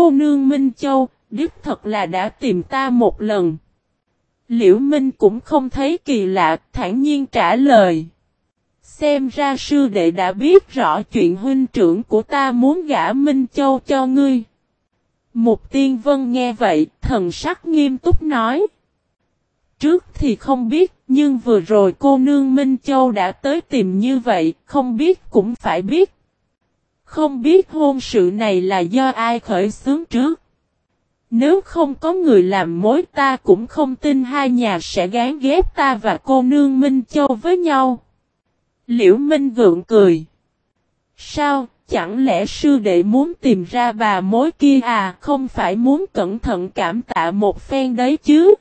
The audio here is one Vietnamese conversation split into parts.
cô nương Minh Châu, đích thật là đã tìm ta một lần. Liễu Minh cũng không thấy kỳ lạ, thản nhiên trả lời. Xem ra sư đệ đã biết rõ chuyện huynh trưởng của ta muốn gả Minh Châu cho ngươi. Mục Tiên Vân nghe vậy, thần sắc nghiêm túc nói. Trước thì không biết, nhưng vừa rồi cô nương Minh Châu đã tới tìm như vậy, không biết cũng phải biết. Không biết hôn sự này là do ai khởi xướng trước. Nếu không có người làm mối ta cũng không tin hai nhà sẽ gán ghép ta và cô nương Minh Châu với nhau. Liễu Minh gượng cười. Sao, chẳng lẽ sư đệ muốn tìm ra bà mối kia à, không phải muốn cẩn thận cảm tạ một phen đấy chứ?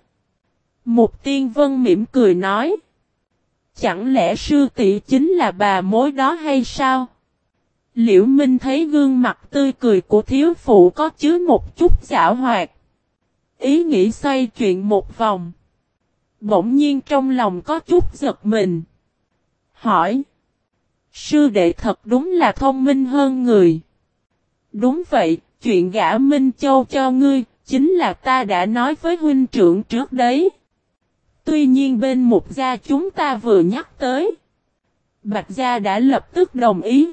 Mục Tiên Vân mỉm cười nói. Chẳng lẽ sư tỷ chính là bà mối đó hay sao? Liễu Minh thấy gương mặt tươi cười của thiếu phụ có chứa một chút giảo hoạt. Ý nghĩ xoay chuyện một vòng. Bỗng nhiên trong lòng có chút giật mình. Hỏi. Sư đệ thật đúng là thông minh hơn người. Đúng vậy, chuyện gả Minh Châu cho ngươi, chính là ta đã nói với huynh trưởng trước đấy. Tuy nhiên bên Mục gia chúng ta vừa nhắc tới. Bạch gia đã lập tức đồng ý.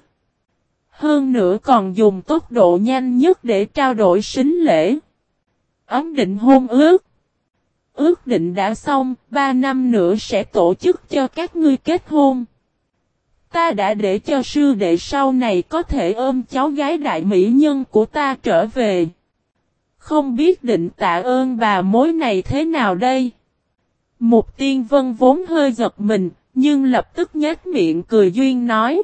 Hơn nữa còn dùng tốc độ nhanh nhất để trao đổi sính lễ. Ấn định hôn ước. Ước định đã xong, 3 năm nữa sẽ tổ chức cho các ngươi kết hôn. Ta đã để cho sư đệ sau này có thể ôm cháu gái đại mỹ nhân của ta trở về. Không biết định tạ ơn bà mối này thế nào đây? Mục Tiên Vân vốn hơi giật mình, nhưng lập tức nhếch miệng cười duyên nói.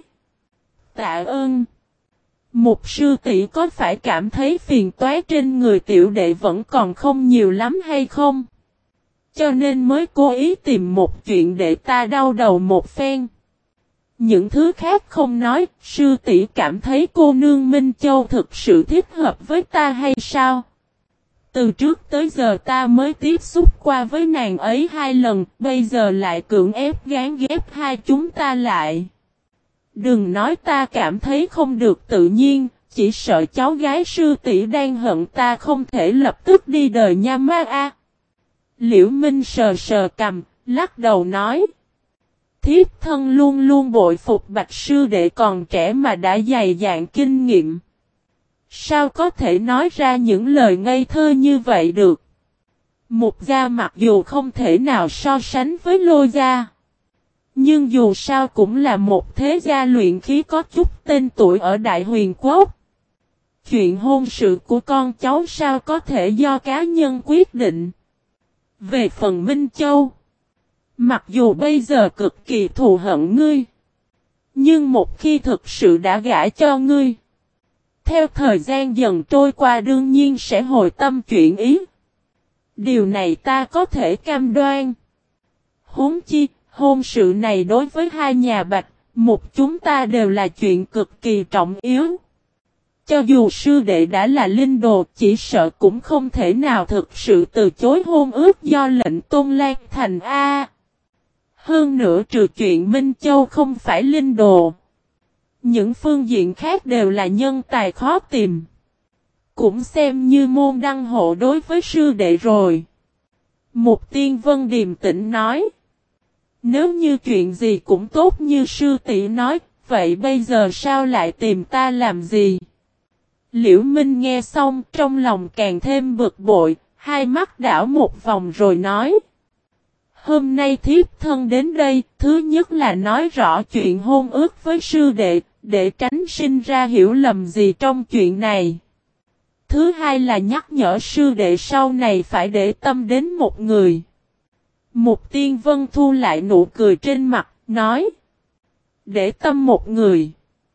Tạ ơn. Mục sư tỷ có phải cảm thấy phiền toái trên người tiểu đệ vẫn còn không nhiều lắm hay không? Cho nên mới cố ý tìm một chuyện để ta đau đầu một phen. Những thứ khác không nói, sư tỷ cảm thấy cô nương Minh Châu thực sự thích hợp với ta hay sao? Từ trước tới giờ ta mới tiếp xúc qua với nàng ấy 2 lần, bây giờ lại cưỡng ép gán ghép hai chúng ta lại. Đừng nói ta cảm thấy không được tự nhiên, chỉ sợ cháu gái sư tỷ đang hận ta không thể lập tức đi đời nha ma a. Liễu Minh sờ sờ cằm, lắc đầu nói. Thiếp thân luôn luôn bội phục Bạch sư đệ còn trẻ mà đã dày dạn kinh nghiệm. Sao có thể nói ra những lời ngây thơ như vậy được? Mục gia mặc dù không thể nào so sánh với Lôi gia. Nhưng dù sao cũng là một thế gia luyện khí có chút tên tuổi ở Đại Huyền Quốc. Chuyện hôn sự của con cháu sao có thể do cá nhân quyết định. Về phần Minh Châu, mặc dù bây giờ cực kỳ thù hận ngươi, nhưng một khi thực sự đã gả cho ngươi, theo thời gian dần trôi qua đương nhiên sẽ hồi tâm chuyển ý. Điều này ta có thể cam đoan. Huống chi, hôn sự này đối với hai nhà Bạch, Mục chúng ta đều là chuyện cực kỳ trọng yếu. Cho dù sư đệ đã là linh đồ, chỉ sợ cũng không thể nào thực sự từ chối hôn ước do lệnh Tôn Lan Thành A. Hơn nữa trừ chuyện Minh Châu không phải linh đồ, những phương diện khác đều là nhân tài khó tìm. Cũng xem như môn đăng hộ đối với sư đệ rồi. Mục Tiên Vân điềm tĩnh nói. Nếu như chuyện gì cũng tốt như sư tỷ nói, vậy bây giờ sao lại tìm ta làm gì? Liễu Minh nghe xong trong lòng càng thêm bực bội, hai mắt đảo một vòng rồi nói. Hôm nay thiếp thân đến đây, thứ nhất là nói rõ chuyện hôn ước với sư đệ, để tránh sinh ra hiểu lầm gì trong chuyện này. Thứ hai là nhắc nhở sư đệ sau này phải để tâm đến một người. Mục Tiên Vân thu lại nụ cười trên mặt, nói. Để tâm một người.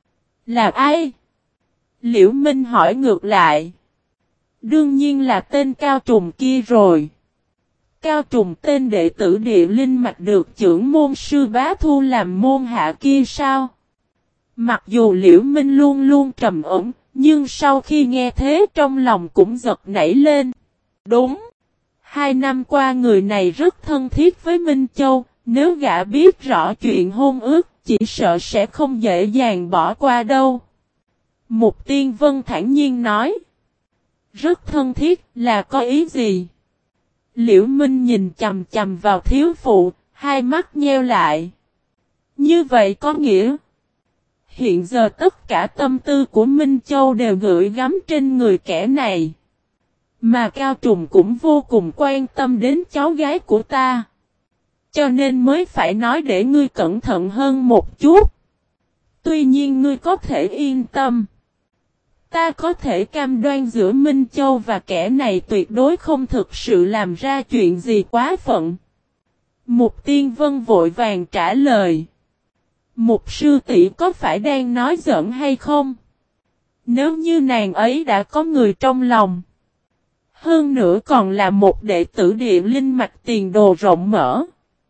Là ai? Liễu Minh hỏi ngược lại. Đương nhiên là tên Cao Trùng kia rồi. Cao Trùng tên đệ tử địa linh mạch được trưởng môn sư bá thu làm môn hạ kia sao? Mặc dù Liễu Minh luôn luôn trầm ổn, nhưng sau khi nghe thế trong lòng cũng giật nảy lên. Đúng. 2 năm qua người này rất thân thiết với Minh Châu, nếu gã biết rõ chuyện hôn ước, chỉ sợ sẽ không dễ dàng bỏ qua đâu. Mục Tiên Vân thản nhiên nói. Rất thân thiết, là có ý gì? Liễu Minh nhìn chầm chầm vào thiếu phụ, hai mắt nheo lại. Như vậy có nghĩa, hiện giờ tất cả tâm tư của Minh Châu đều gửi gắm trên người kẻ này. Mà Cao Trùng cũng vô cùng quan tâm đến cháu gái của ta. Cho nên mới phải nói để ngươi cẩn thận hơn một chút. Tuy nhiên ngươi có thể yên tâm. Ta có thể cam đoan giữa Minh Châu và kẻ này tuyệt đối không thực sự làm ra chuyện gì quá phận. Mục Tiên Vân vội vàng trả lời. Mục sư tỷ có phải đang nói giỡn hay không? Nếu như nàng ấy đã có người trong lòng. Hơn nữa còn là một đệ tử địa linh mạch tiền đồ rộng mở.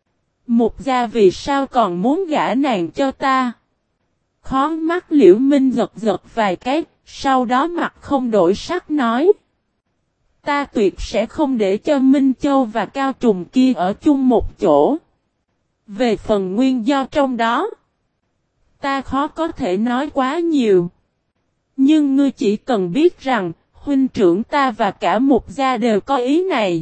Mục gia vì sao còn muốn gả nàng cho ta? Khó mắt Liễu Minh giật giật vài cái, sau đó mặt không đổi sắc nói. Ta tuyệt sẽ không để cho Minh Châu và Cao Trùng kia ở chung một chỗ. Về phần nguyên do trong đó, ta khó có thể nói quá nhiều. Nhưng ngươi chỉ cần biết rằng, huynh trưởng ta và cả Mục gia đều có ý này.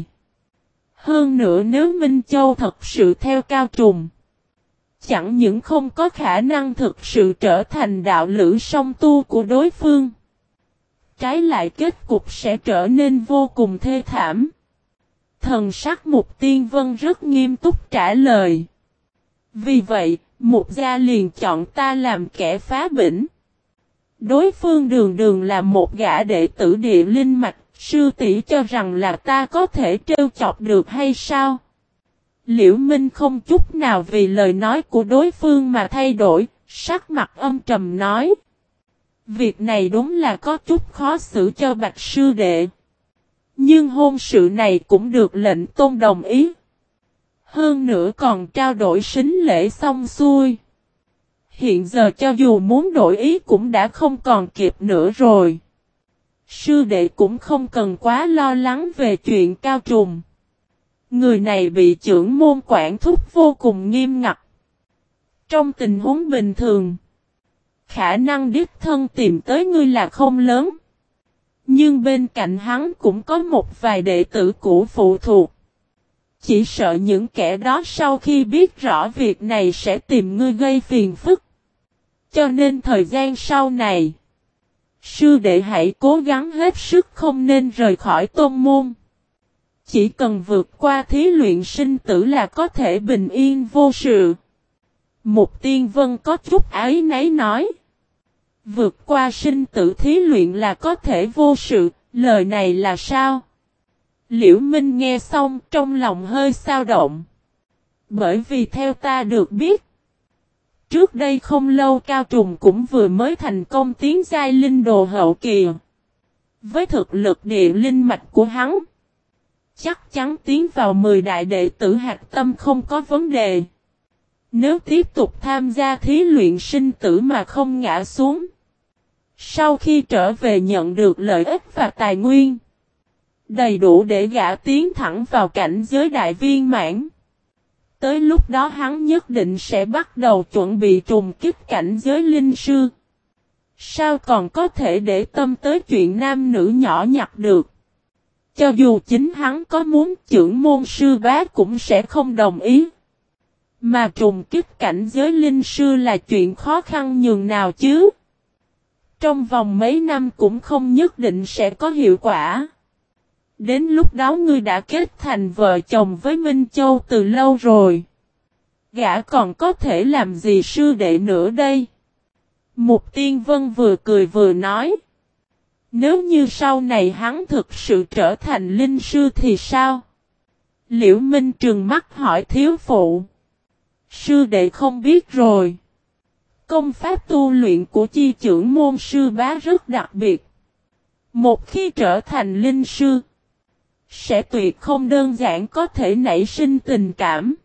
Hơn nữa nếu Minh Châu thật sự theo Cao Trùng, chẳng những không có khả năng thực sự trở thành đạo lữ song tu của đối phương. Trái lại kết cục sẽ trở nên vô cùng thê thảm. Thần sắc Mục Tiên Vân rất nghiêm túc trả lời. Vì vậy, Mục gia liền chọn ta làm kẻ phá bỉnh. Đối phương đường đường là một gã đệ tử địa linh mạch, sư tỷ cho rằng là ta có thể trêu chọc được hay sao? Liễu Minh không chút nào vì lời nói của đối phương mà thay đổi, sắc mặt âm trầm nói. Việc này đúng là có chút khó xử cho Bạch sư đệ. Nhưng hôn sự này cũng được lệnh tôn đồng ý. Hơn nữa còn trao đổi sính lễ xong xuôi. Hiện giờ cho dù muốn đổi ý cũng đã không còn kịp nữa rồi. Sư đệ cũng không cần quá lo lắng về chuyện Cao Trùng. Người này bị trưởng môn quản thúc vô cùng nghiêm ngặt. Trong tình huống bình thường, khả năng đích thân tìm tới ngươi là không lớn. Nhưng bên cạnh hắn cũng có một vài đệ tử cũ phụ thuộc. Chỉ sợ những kẻ đó sau khi biết rõ việc này sẽ tìm ngươi gây phiền phức. Cho nên thời gian sau này, sư đệ hãy cố gắng hết sức không nên rời khỏi tôn môn. Chỉ cần vượt qua thí luyện sinh tử là có thể bình yên vô sự. Mục Tiên Vân có chút áy náy nói. Vượt qua sinh tử thí luyện là có thể vô sự, lời này là sao? Liễu Minh nghe xong trong lòng hơi xao động. Bởi vì theo ta được biết, trước đây không lâu Cao Trùng cũng vừa mới thành công tiến giai linh đồ hậu kỳ. Với thực lực địa linh mạch của hắn, chắc chắn tiến vào 10 đại đệ tử hạt tâm không có vấn đề. Nếu tiếp tục tham gia thí luyện sinh tử mà không ngã xuống, sau khi trở về nhận được lợi ích và tài nguyên, đầy đủ để gã tiến thẳng vào cảnh giới đại viên mãn. Tới lúc đó hắn nhất định sẽ bắt đầu chuẩn bị trùng kích cảnh giới linh sư. Sao còn có thể để tâm tới chuyện nam nữ nhỏ nhặt được? Cho dù chính hắn có muốn trưởng môn sư bá cũng sẽ không đồng ý. Mà trùng kích cảnh giới linh sư là chuyện khó khăn nhường nào chứ? Trong vòng mấy năm cũng không nhất định sẽ có hiệu quả. Đến lúc đó ngươi đã kết thành vợ chồng với Minh Châu từ lâu rồi. Gã còn có thể làm gì sư đệ nữa đây? Mục Tiên Vân vừa cười vừa nói. Nếu như sau này hắn thực sự trở thành linh sư thì sao? Liễu Minh trừng mắt hỏi thiếu phụ. Sư đệ không biết rồi. Công pháp tu luyện của chi trưởng môn sư bá rất đặc biệt. Một khi trở thành linh sư, sẽ tuyệt không đơn giản có thể nảy sinh tình cảm.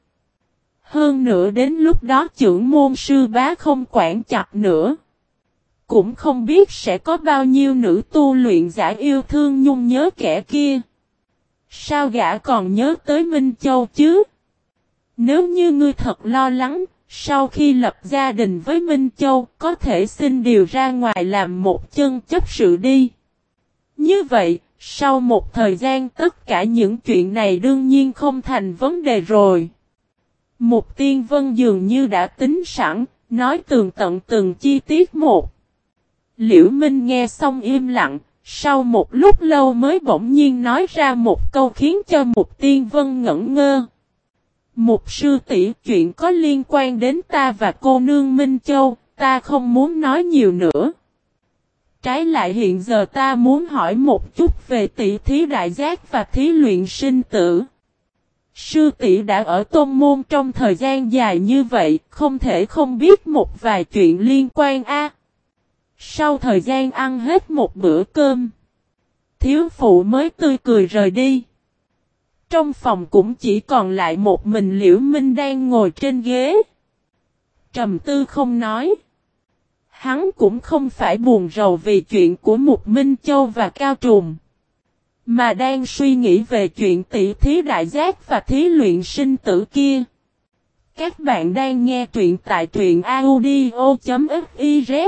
Hơn nữa đến lúc đó trưởng môn sư bá không quản chặt nữa. Cũng không biết sẽ có bao nhiêu nữ tu luyện giả yêu thương nhung nhớ kẻ kia. Sao gã còn nhớ tới Minh Châu chứ? Nếu như ngươi thật lo lắng, sau khi lập gia đình với Minh Châu có thể xin điều ra ngoài làm một chân chấp sự đi. Như vậy, sau một thời gian tất cả những chuyện này đương nhiên không thành vấn đề rồi. Mục Tiên Vân dường như đã tính sẵn, nói tường tận từng chi tiết một. Liễu Minh nghe xong im lặng, sau một lúc lâu mới bỗng nhiên nói ra một câu khiến cho Mục Tiên Vân ngẩn ngơ. Mục sư tỷ, chuyện có liên quan đến ta và cô nương Minh Châu, ta không muốn nói nhiều nữa. Trái lại hiện giờ ta muốn hỏi một chút về tỷ thí đại giác và thí luyện sinh tử. Sư tỷ đã ở tôn môn trong thời gian dài như vậy, không thể không biết một vài chuyện liên quan a. Sau thời gian ăn hết một bữa cơm, thiếu phụ mới tươi cười rời đi. Trong phòng cũng chỉ còn lại một mình Liễu Minh đang ngồi trên ghế. Trầm tư không nói. Hắn cũng không phải buồn rầu vì chuyện của Mục Minh Châu và Cao Trùng, mà đang suy nghĩ về chuyện tỷ thí đại giác và thí luyện sinh tử kia. Các bạn đang nghe truyện tại truyện audio.fiz.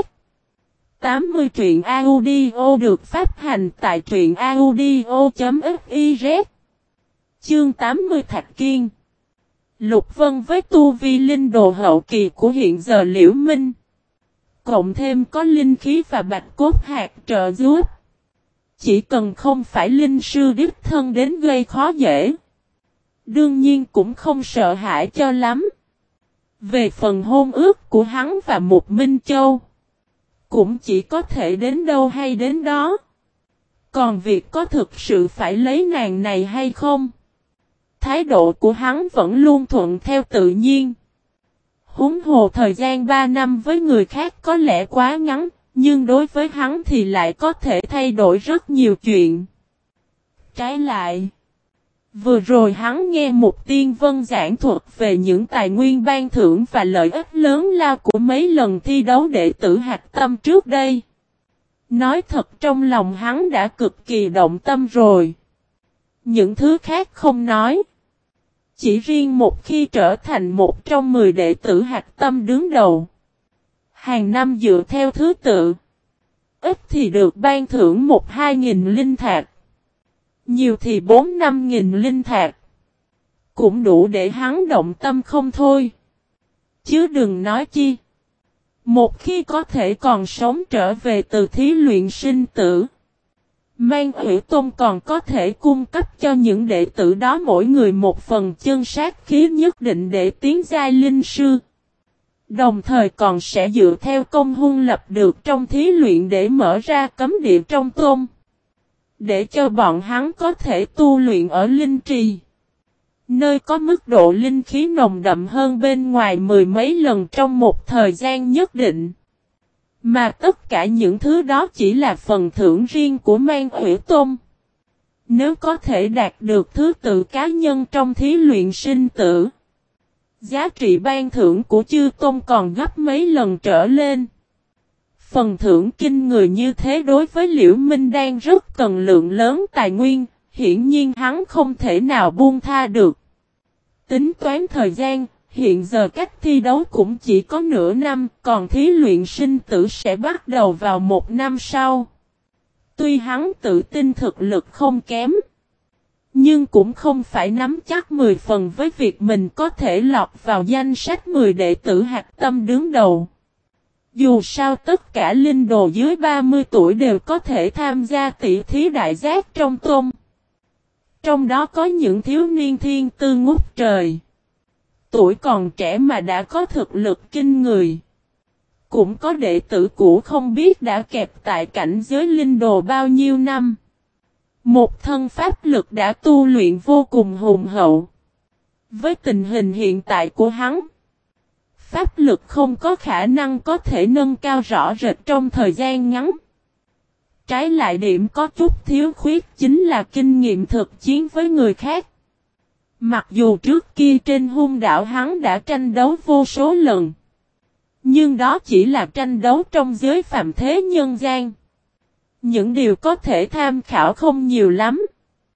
80 truyện audio được phát hành tại truyện audio.fiz. Chương 80 Thạch Kiên. Lục Vân với tu vi linh đồ hậu kỳ của hiện giờ Liễu Minh, cộng thêm có linh khí và bạch cốt hạt trợ giúp, chỉ cần không phải linh sư đích thân đến gây khó dễ, đương nhiên cũng không sợ hãi cho lắm. Về phần hôn ước của hắn và Mục Minh Châu, cũng chỉ có thể đến đâu hay đến đó. Còn việc có thực sự phải lấy nàng này hay không, thái độ của hắn vẫn luôn thuận theo tự nhiên. Huống hồ thời gian 3 năm với người khác có lẽ quá ngắn, nhưng đối với hắn thì lại có thể thay đổi rất nhiều chuyện. Trái lại, vừa rồi hắn nghe Mục Tiên Vân giảng thuật về những tài nguyên ban thưởng và lợi ích lớn lao của mấy lần thi đấu đệ tử hạch tâm trước đây. Nói thật trong lòng hắn đã cực kỳ động tâm rồi. Những thứ khác không nói. Chỉ riêng một khi trở thành một trong 10 đệ tử hạch tâm đứng đầu, hàng năm dựa theo thứ tự, ít thì được ban thưởng 1-2 nghìn linh thạch, nhiều thì 4-5 nghìn linh thạch, cũng đủ để hắn động tâm không thôi. Chứ đừng nói chi, một khi có thể còn sống trở về từ thí luyện sinh tử, Mang Ủy Tôn còn có thể cung cấp cho những đệ tử đó mỗi người một phần chân sát khí nhất định để tiến giai linh sư. Đồng thời còn sẽ dựa theo công huân lập được trong thí luyện để mở ra cấm địa trong tôn, để cho bọn hắn có thể tu luyện ở linh trì, nơi có mức độ linh khí nồng đậm hơn bên ngoài 10 mấy lần trong một thời gian nhất định. Mà tất cả những thứ đó chỉ là phần thưởng riêng của Mang Ủy Tôn. Nếu có thể đạt được thứ tự cá nhân trong thí luyện sinh tử, giá trị ban thưởng của chư tôn còn gấp mấy lần trở lên. Phần thưởng kinh người như thế đối với Liễu Minh đang rất cần lượng lớn tài nguyên, hiển nhiên hắn không thể nào buông tha được. Tính toán thời gian, hiện giờ cách thi đấu cũng chỉ có nửa năm, còn thí luyện sinh tử sẽ bắt đầu vào 1 năm sau. Tuy hắn tự tin thực lực không kém, nhưng cũng không phải nắm chắc 10 phần với việc mình có thể lọt vào danh sách 10 đệ tử hạch tâm đứng đầu. Dù sao tất cả linh đồ dưới 30 tuổi đều có thể tham gia tỷ thí đại giác trong tôn. Trong đó có những thiếu niên thiên tư ngút trời, tuổi còn trẻ mà đã có thực lực kinh người. Cũng có đệ tử cũ không biết đã kẹp tại cảnh giới linh đồ bao nhiêu năm. Một thân pháp lực đã tu luyện vô cùng hùng hậu. Với tình hình hiện tại của hắn, pháp lực không có khả năng có thể nâng cao rõ rệt trong thời gian ngắn. Trái lại điểm có chút thiếu khuyết chính là kinh nghiệm thực chiến với người khác. Mặc dù trước kia trên hung đảo hắn đã tranh đấu vô số lần, nhưng đó chỉ là tranh đấu trong giới phàm thế nhân gian. Những điều có thể tham khảo không nhiều lắm.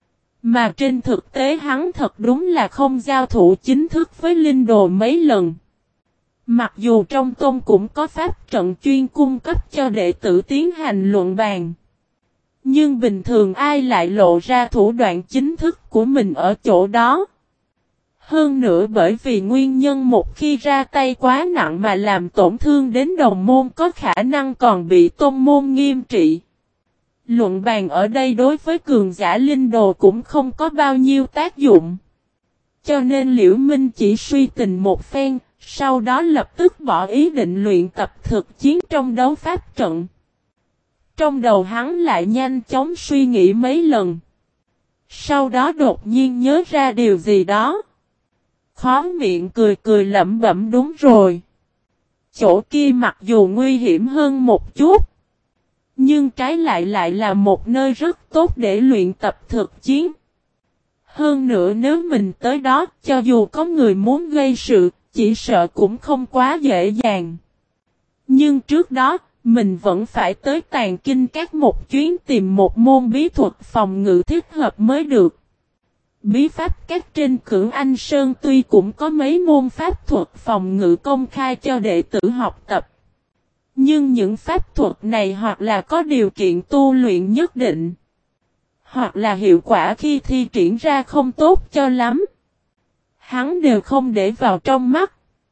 Mà trên thực tế hắn thật đúng là không giao thủ chính thức với linh đồ mấy lần. Mặc dù trong tôn cũng có pháp trận chuyên cung cấp cho đệ tử tiến hành luận bàn, Nhưng bình thường ai lại lộ ra thủ đoạn chính thức của mình ở chỗ đó. Hơn nữa bởi vì nguyên nhân một khi ra tay quá nặng mà làm tổn thương đến đồng môn có khả năng còn bị tôn môn nghiêm trị. Luận bàn ở đây đối với cường giả linh đồ cũng không có bao nhiêu tác dụng. Cho nên Liễu Minh chỉ suy tình một phen, sau đó lập tức bỏ ý định luyện tập thực chiến trong đấu pháp trận. Trong đầu hắn lại nhanh chóng suy nghĩ mấy lần. Sau đó đột nhiên nhớ ra điều gì đó. Khó miệng cười cười lẩm bẩm đúng rồi. Chỗ kia mặc dù nguy hiểm hơn một chút. Nhưng trái lại là một nơi rất tốt để luyện tập thực chiến. Hơn nữa nếu mình tới đó cho dù có người muốn gây sự, chỉ sợ cũng không quá dễ dàng. Nhưng trước đó, mình vẫn phải tới Tàn Kinh Các một chuyến tìm một môn bí thuật phòng ngự thích hợp mới được. Bí pháp các trên Cửu Anh Sơn tuy cũng có mấy môn pháp thuật phòng ngự công khai cho đệ tử học tập. Nhưng những pháp thuật này hoặc là có điều kiện tu luyện nhất định, hoặc là hiệu quả khi thi triển ra không tốt cho lắm. Hắn đều không để vào trong mắt.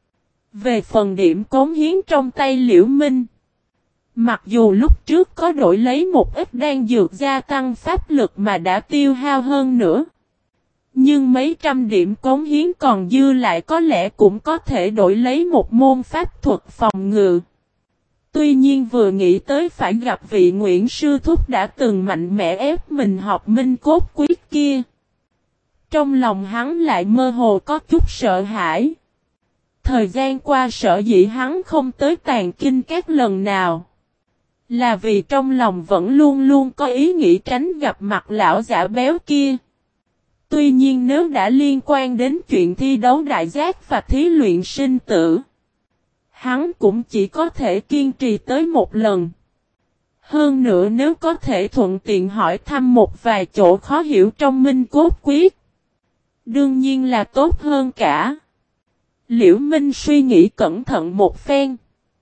Về phần điểm cống hiến trong tay Liễu Minh, mặc dù lúc trước có đổi lấy một ít đan dược gia tăng pháp lực mà đã tiêu hao hơn nữa. Nhưng mấy trăm điểm cống hiến còn dư lại có lẽ cũng có thể đổi lấy một môn pháp thuật phòng ngự. Tuy nhiên vừa nghĩ tới phải gặp vị Nguyễn Sư Thúc đã từng mạnh mẽ ép mình học Minh Cốt Quyết kia. Trong lòng hắn lại mơ hồ có chút sợ hãi. Thời gian qua sợ dĩ hắn không tới Tàn Kinh Các lần nào. Là vì trong lòng vẫn luôn luôn có ý nghĩ tránh gặp mặt lão giả béo kia. Tuy nhiên nếu đã liên quan đến chuyện thi đấu đại giác và thí luyện sinh tử, hắn cũng chỉ có thể kiên trì tới một lần. Hơn nữa nếu có thể thuận tiện hỏi thăm một vài chỗ khó hiểu trong Minh Cốt Quyết, đương nhiên là tốt hơn cả. Liễu Minh suy nghĩ cẩn thận một phen.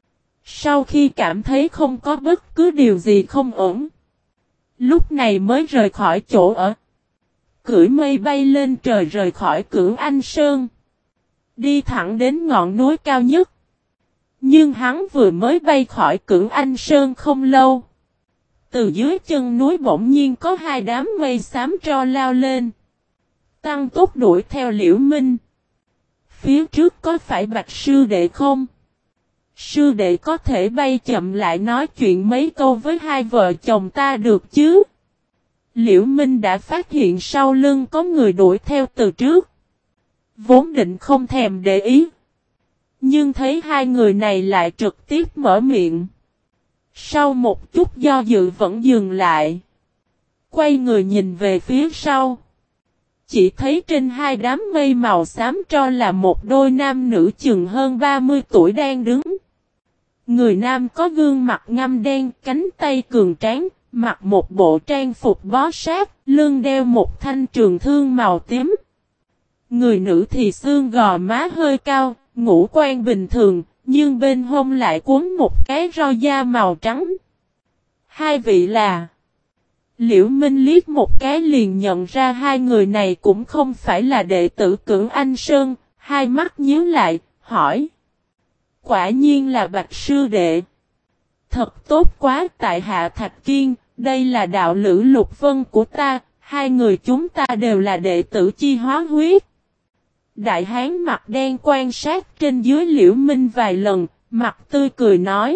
Sau khi cảm thấy không có bất cứ điều gì không ổn, lúc này mới rời khỏi chỗ ở. Cưỡi mây bay lên trời rời khỏi Cửu Anh Sơn. Đi thẳng đến ngọn núi cao nhất. Nhưng hắn vừa mới bay khỏi Cửu Anh Sơn không lâu. Từ dưới chân núi bỗng nhiên có hai đám mây xám tro lao lên. Tăng tốc đuổi theo Liễu Minh. Phía trước có phải Bạch sư đệ không? Sư đệ có thể bay chậm lại nói chuyện mấy câu với hai vợ chồng ta được chứ? Liễu Minh đã phát hiện sau lưng có người đuổi theo từ trước. Vốn định không thèm để ý. Nhưng thấy hai người này lại trực tiếp mở miệng. Sau một chút do dự vẫn dừng lại. Quay người nhìn về phía sau. Chỉ thấy trên hai đám mây màu xám tro là một đôi nam nữ chừng hơn 30 tuổi đang đứng. Người nam có gương mặt ngăm đen, cánh tay cường tráng, mặc một bộ trang phục bó sát, lưng đeo một thanh trường thương màu tím. Người nữ thì xương gò má hơi cao, ngũ quan bình thường, nhưng bên hông lại cuốn một cái roi da màu trắng. Hai vị là... Liễu Minh liếc một cái liền nhận ra hai người này cũng không phải là đệ tử Cửu Anh Sơn, hai mắt nhíu lại, hỏi. Quả nhiên là Bạch sư đệ. Thật tốt quá tại hạ Thạch Kiên, đây là đạo lữ Lục Vân của ta, hai người chúng ta đều là đệ tử Chi Hóa Huyết. Đại hán mặt đen quan sát trên dưới Liễu Minh vài lần, mặt tươi cười nói.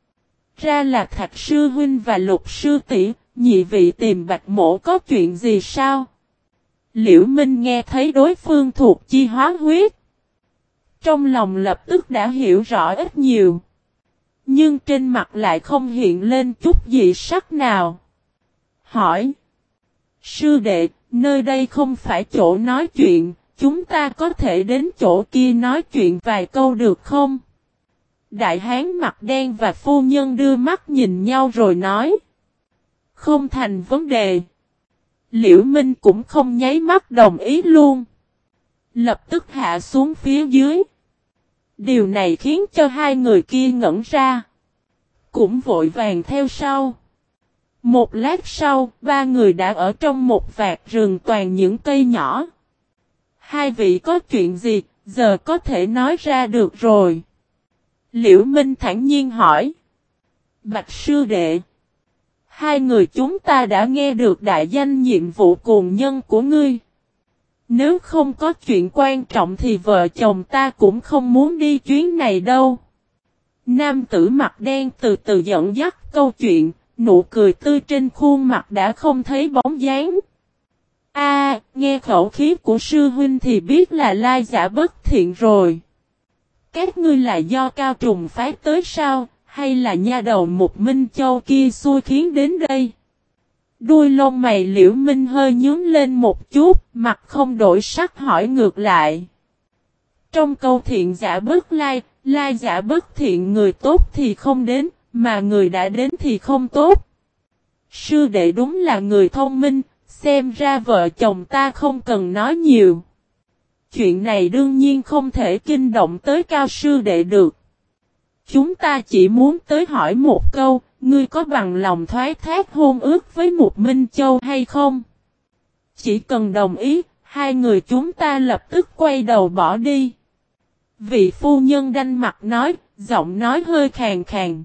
Ra là Thạch sư huynh và Lục sư tỷ, nhị vị tìm Bạch mỗ có chuyện gì sao? Liễu Minh nghe thấy đối phương thuộc Chi Hóa Huyết. Trong lòng lập tức đã hiểu rõ ít nhiều. Nhưng trên mặt lại không hiện lên chút dị sắc nào. Hỏi. Sư đệ, nơi đây không phải chỗ nói chuyện, chúng ta có thể đến chỗ kia nói chuyện vài câu được không? Đại hán mặt đen và phu nhân đưa mắt nhìn nhau rồi nói. Không thành vấn đề. Liễu Minh cũng không nháy mắt đồng ý luôn. Lập tức hạ xuống phía dưới. Điều này khiến cho hai người kia ngẩn ra. Cũng vội vàng theo sau. Một lát sau, ba người đã ở trong một vạt rừng toàn những cây nhỏ. Hai vị có chuyện gì, giờ có thể nói ra được rồi. Liễu Minh thản nhiên hỏi. Bạch sư đệ. Hai người chúng ta đã nghe được đại danh nhiệm vụ cuồng nhân của ngươi. Nếu không có chuyện quan trọng thì vợ chồng ta cũng không muốn đi chuyến này đâu. Nam tử mặt đen từ từ dẫn dắt câu chuyện, nụ cười tươi trên khuôn mặt đã không thấy bóng dáng. Nghe khẩu khí của sư huynh thì biết là lai giả bất thiện rồi. Các ngươi là do Cao Trùng phái tới sao, hay là nha đầu một Minh Châu kia xui khiến đến đây? Đuôi lông mày Liễu Minh hơi nhướng lên một chút, mặt không đổi sắc hỏi ngược lại. Trong câu thiện giả bất lai, lai giả bất thiện, người tốt thì không đến, mà người đã đến thì không tốt. Sư đệ đúng là người thông minh, xem ra vợ chồng ta không cần nói nhiều. Chuyện này đương nhiên không thể kinh động tới Cao sư đệ được. Chúng ta chỉ muốn tới hỏi một câu, ngươi có bằng lòng thoái thác hôn ước với một Minh Châu hay không? Chỉ cần đồng ý, hai người chúng ta lập tức quay đầu bỏ đi. Vị phu nhân đanh mặt nói, giọng nói hơi khàn khàn.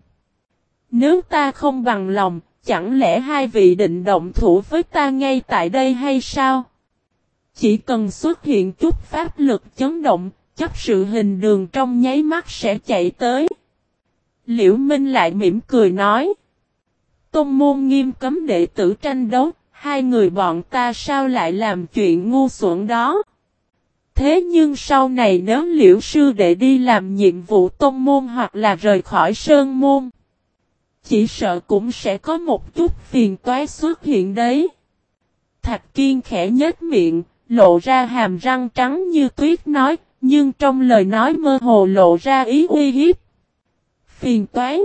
Nếu ta không bằng lòng, chẳng lẽ hai vị định động thủ với ta ngay tại đây hay sao? Chỉ cần xuất hiện chút pháp lực chấn động, chấp sự hình đường trong nháy mắt sẽ chạy tới. Liễu Minh lại mỉm cười nói. Tôn môn nghiêm cấm đệ tử tranh đấu, hai người bọn ta sao lại làm chuyện ngu xuẩn đó? Thế nhưng sau này nếu Liễu sư đệ đi làm nhiệm vụ tôn môn hoặc là rời khỏi sơn môn, chỉ sợ cũng sẽ có một chút phiền toái xuất hiện đấy. Thạch Kiên khẽ nhếch miệng, lộ ra hàm răng trắng như tuyết nói, nhưng trong lời nói mơ hồ lộ ra ý uy hiếp. Phiền toái.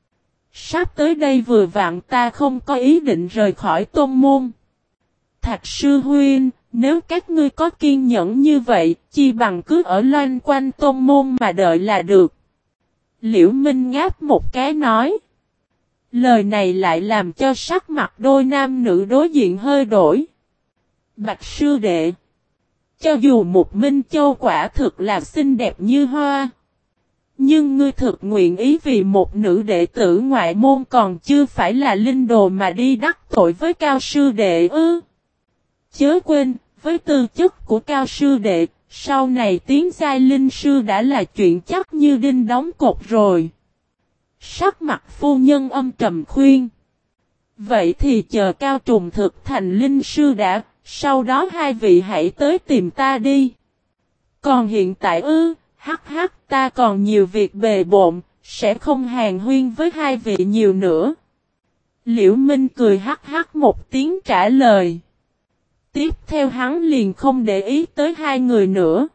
Sắp tới đây vừa vặn ta không có ý định rời khỏi tôn môn. Thạch sư huynh, nếu các ngươi có kiên nhẫn như vậy, chi bằng cứ ở loanh quanh tôn môn mà đợi là được. Liễu Minh ngáp một cái nói. Lời này lại làm cho sắc mặt đôi nam nữ đối diện hơi đổi. Bạch sư đệ. Cho dù một Minh Châu quả thực là xinh đẹp như hoa, nhưng ngươi thực nguyện ý vì một nữ đệ tử ngoại môn còn chưa phải là linh đồ mà đi đắc tội với Cao sư đệ ư? Chớ quên, với tư chất của Cao sư đệ, sau này tiến giai linh sư đã là chuyện chắc như đinh đóng cột rồi. Sắc mặt phu nhân âm trầm khuyên. Vậy thì chờ Cao Trùng thực thành linh sư đã, sau đó hai vị hãy tới tìm ta đi. Còn hiện tại hắc ta còn nhiều việc bề bộn, sẽ không hàn huyên với hai vị nhiều nữa. Liễu Minh cười hắc một tiếng trả lời. Tiếp theo hắn liền không để ý tới hai người nữa.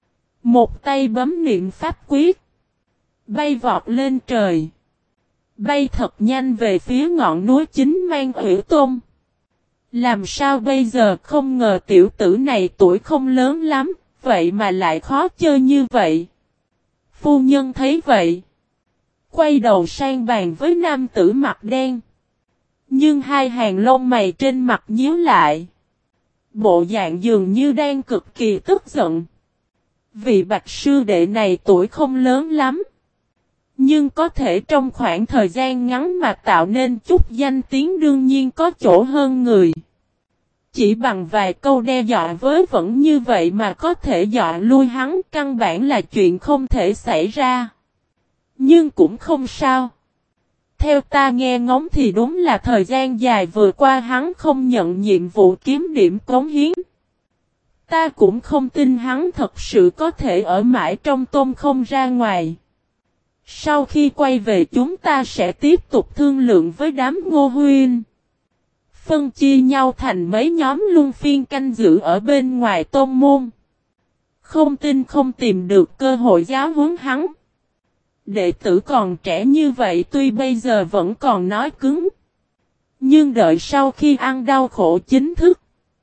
Một tay bấm niệm pháp quyết, bay vọt lên trời. Bay thật nhanh về phía ngọn núi Chính Mang Ủy Tôn. Làm sao bây giờ, không ngờ tiểu tử này tuổi không lớn lắm, vậy mà lại khó chơi như vậy. Phu nhân thấy vậy, quay đầu sang bàn với nam tử mặt đen. Nhưng hai hàng lông mày trên mặt nhíu lại. Bộ dạng dường như đang cực kỳ tức giận. Vị bạch sư đệ này tuổi không lớn lắm, nhưng có thể trong khoảng thời gian ngắn mà tạo nên chút danh tiếng đương nhiên có chỗ hơn người. Chỉ bằng vài câu đe dọa với vẫn như vậy mà có thể dọa lui hắn, căn bản là chuyện không thể xảy ra. Nhưng cũng không sao. Theo ta nghe ngóng thì đúng là thời gian dài vừa qua hắn không nhận nhiệm vụ kiếm điểm cống hiến. Ta cũng không tin hắn thật sự có thể ở mãi trong tôn không ra ngoài. Sau khi quay về chúng ta sẽ tiếp tục thương lượng với đám Ngô huynh. Phân chia nhau thành mấy nhóm luân phiên canh giữ ở bên ngoài tôn môn. Không tin không tìm được cơ hội giáo huấn hắn. Đệ tử còn trẻ như vậy tuy bây giờ vẫn còn nói cứng, nhưng đợi sau khi ăn đau khổ chính thức,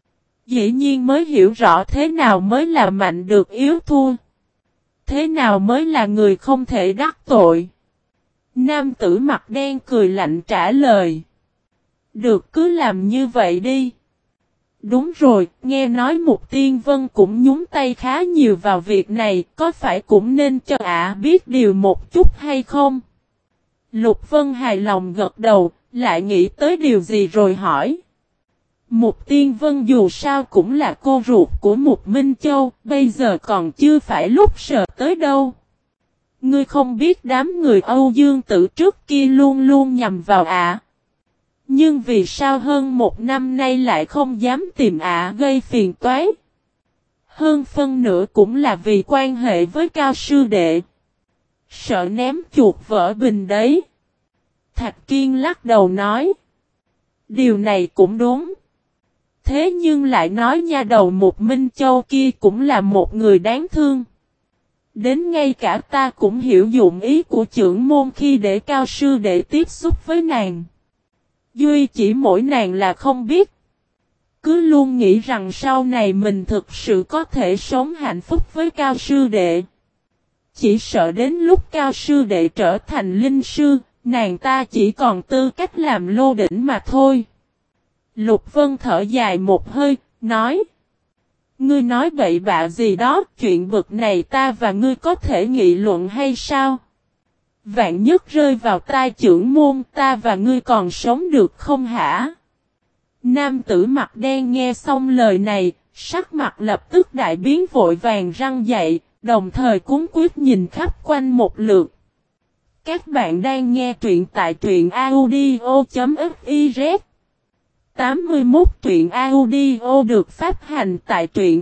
dĩ nhiên mới hiểu rõ thế nào mới là mạnh được yếu thua. Thế nào mới là người không thể đắc tội. Nam tử mặt đen cười lạnh trả lời. Được cứ làm như vậy đi. Đúng rồi, nghe nói Mục Tiên Vân cũng nhúng tay khá nhiều vào việc này, có phải cũng nên cho ả biết điều một chút hay không? Lục Vân hài lòng gật đầu, lại nghĩ tới điều gì rồi hỏi. Mục Tiên Vân dù sao cũng là cô ruột của Mục Minh Châu, bây giờ còn chưa phải lúc sợ tới đâu. Ngươi không biết đám người Âu Dương Tử trước kia luôn luôn nhằm vào ả. Nhưng vì sao hơn một năm nay lại không dám tìm ả gây phiền toái? Hơn phân nửa cũng là vì quan hệ với Cao sư đệ. Sợ ném chuột vỡ bình đấy. Thạch Kiên lắc đầu nói. Điều này cũng đúng. Thế nhưng lại nói nha đầu Mục Minh Châu kia cũng là một người đáng thương. Đến ngay cả ta cũng hiểu dụng ý của trưởng môn khi để Cao sư đệ tiếp xúc với nàng. Duy chỉ mỗi nàng là không biết. Cứ luôn nghĩ rằng sau này mình thực sự có thể sống hạnh phúc với Cao sư đệ. Chỉ sợ đến lúc Cao sư đệ trở thành linh sư, nàng ta chỉ còn tư cách làm lô đỉnh mà thôi. Lục Vân thở dài một hơi, nói. Ngươi nói bậy bạ gì đó, chuyện bực này ta và ngươi có thể nghị luận hay sao? Vạn nhất rơi vào tai trưởng môn, ta và ngươi còn sống được không hả? Nam tử mặt đen nghe xong lời này, sắc mặt lập tức đại biến vội vàng răng dậy, đồng thời cuống quyết nhìn khắp quanh một lượt. Các bạn đang nghe truyện tại truyện audio.fiz 81 truyện audio được phát hành tại truyện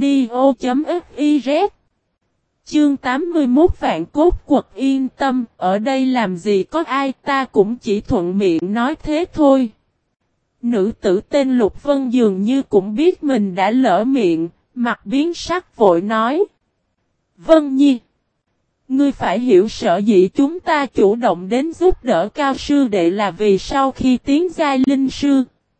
audio.fiz. Chương 81 Vạn Cốt Quật yên tâm, ở đây làm gì có ai, ta cũng chỉ thuận miệng nói thế thôi. Nữ tử tên Lục Vân dường như cũng biết mình đã lỡ miệng, mặt biến sắc vội nói. Vân Nhi, ngươi phải hiểu sợ dĩ chúng ta chủ động đến giúp đỡ Cao sư đệ là vì sau khi tiến giai linh sư.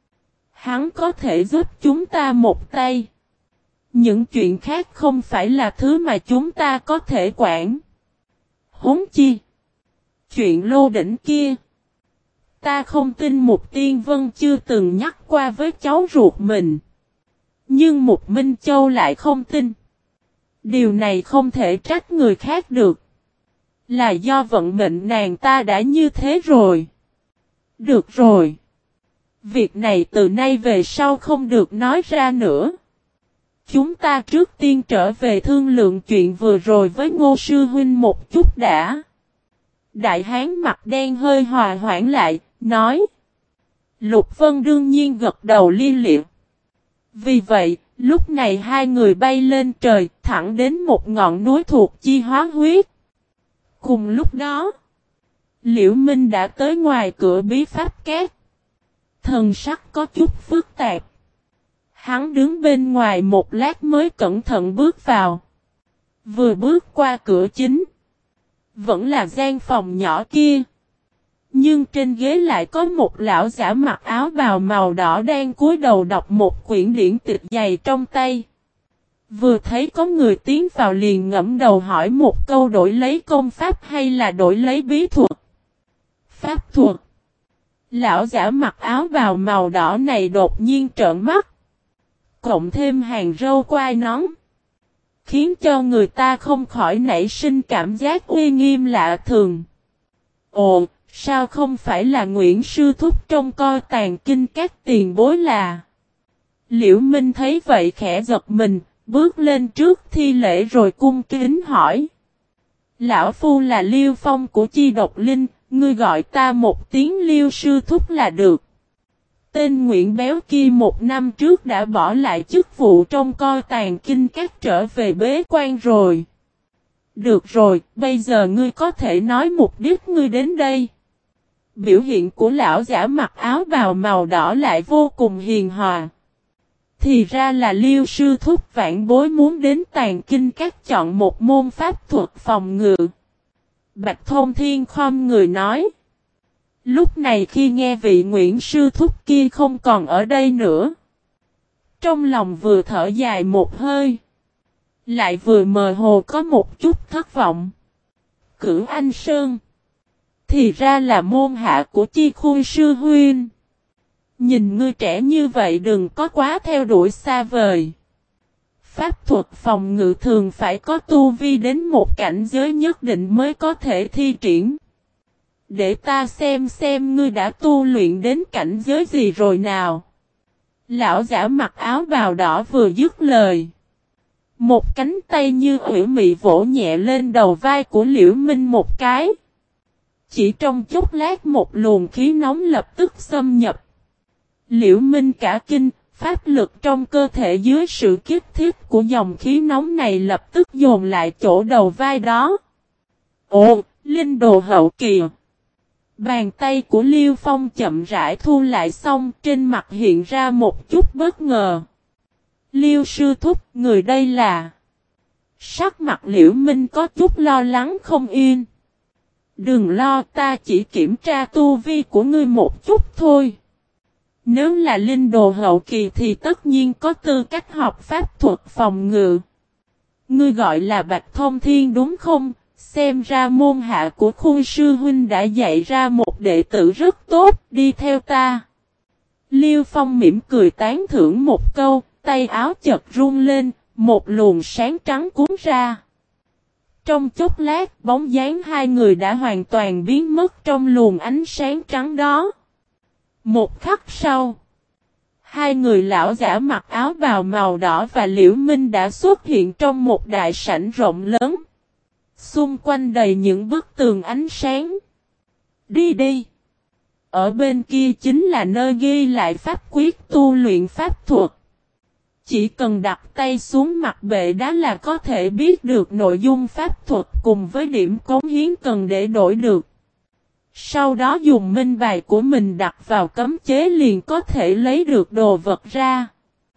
Hắn có thể giúp chúng ta một tay. Những chuyện khác không phải là thứ mà chúng ta có thể quản. Huống chi. Chuyện lô đỉnh kia. Ta không tin Mục Tiên Vân chưa từng nhắc qua với cháu ruột mình. Nhưng Mục Minh Châu lại không tin. Điều này không thể trách người khác được. Là do vận mệnh nàng ta đã như thế rồi. Được rồi. Việc này từ nay về sau không được nói ra nữa. Chúng ta trước tiên trở về thương lượng chuyện vừa rồi với Ngô Sư Huynh một chút đã. Đại hán mặt đen hơi hòa hoãn lại, nói. Lục Vân đương nhiên gật đầu li liệt. Vì vậy, lúc này hai người bay lên trời, thẳng đến một ngọn núi thuộc chi hóa huyết. Cùng lúc đó, Liễu Minh đã tới ngoài cửa bí pháp cát. Thần sắc có chút phức tạp. Hắn đứng bên ngoài một lát mới cẩn thận bước vào. Vừa bước qua cửa chính. Vẫn là gian phòng nhỏ kia. Nhưng trên ghế lại có một lão giả mặc áo bào màu đỏ đang cúi đầu đọc một quyển điển tịch dày trong tay. Vừa thấy có người tiến vào liền ngẫm đầu hỏi một câu đổi lấy công pháp hay là đổi lấy bí thuật. Pháp thuật. Lão giả mặc áo bào màu đỏ này đột nhiên trợn mắt. Cộng thêm hàng râu quai nón. Khiến cho người ta không khỏi nảy sinh cảm giác uy nghiêm lạ thường. Ồ, sao không phải là Nguyễn Sư Thúc trông coi tàn kinh các tiền bối là. Liễu Minh thấy vậy khẽ giật mình, bước lên trước thi lễ rồi cung kính hỏi. Lão Phu là Liêu Phong của Chi Độc Linh, ngươi gọi ta một tiếng Liêu Sư Thúc là được. Tên Nguyễn Béo kia một năm trước đã bỏ lại chức vụ trông coi tàn kinh các trở về bế quan rồi. Được rồi, bây giờ ngươi có thể nói mục đích ngươi đến đây. Biểu hiện của lão giả mặc áo bào màu đỏ lại vô cùng hiền hòa. Thì ra là Liêu Sư Thúc vãn bối muốn đến tàn kinh các chọn một môn pháp thuật phòng ngự. Bạch Thông Thiên khom người nói. Lúc này khi nghe vị Nguyễn Sư Thúc kia không còn ở đây nữa. Trong lòng vừa thở dài một hơi. Lại vừa mơ hồ có một chút thất vọng. Cửu Anh Sơn. Thì ra là môn hạ của Chi Khui Sư Huynh. Nhìn ngươi trẻ như vậy đừng có quá theo đuổi xa vời. Pháp thuật phòng ngự thường phải có tu vi đến một cảnh giới nhất định mới có thể thi triển. Để ta xem ngươi đã tu luyện đến cảnh giới gì rồi nào. Lão giả mặc áo bào đỏ vừa dứt lời. Một cánh tay như ủy mị vỗ nhẹ lên đầu vai của Liễu Minh một cái. Chỉ trong chốc lát một luồng khí nóng lập tức xâm nhập. Liễu Minh cả kinh, pháp lực trong cơ thể dưới sự kích thích của dòng khí nóng này lập tức dồn lại chỗ đầu vai đó. Ồ, linh đồ hậu kỳ. Bàn tay của Liêu Phong chậm rãi thu lại xong, trên mặt hiện ra một chút bất ngờ. Liêu sư thúc, người đây là... Sắc mặt Liễu Minh có chút lo lắng không yên. Đừng lo, ta chỉ kiểm tra tu vi của ngươi một chút thôi. Nếu là linh đồ hậu kỳ thì tất nhiên có tư cách học pháp thuật phòng ngự. Ngươi gọi là Bạch Thông Thiên đúng không? Xem ra môn hạ của Khôi sư huynh đã dạy ra một đệ tử rất tốt, đi theo ta. Liêu Phong mỉm cười tán thưởng một câu, tay áo chợt rung lên, một luồng sáng trắng cuốn ra. Trong chốc lát, bóng dáng hai người đã hoàn toàn biến mất trong luồng ánh sáng trắng đó. Một khắc sau, hai người lão giả mặc áo bào màu đỏ và Liễu Minh đã xuất hiện trong một đại sảnh rộng lớn. Xung quanh đầy những bức tường ánh sáng. Đi đi! Ở bên kia chính là nơi ghi lại pháp quyết tu luyện pháp thuật. Chỉ cần đặt tay xuống mặt bệ đá là có thể biết được nội dung pháp thuật cùng với điểm cống hiến cần để đổi được. Sau đó dùng minh bài của mình đặt vào cấm chế liền có thể lấy được đồ vật ra.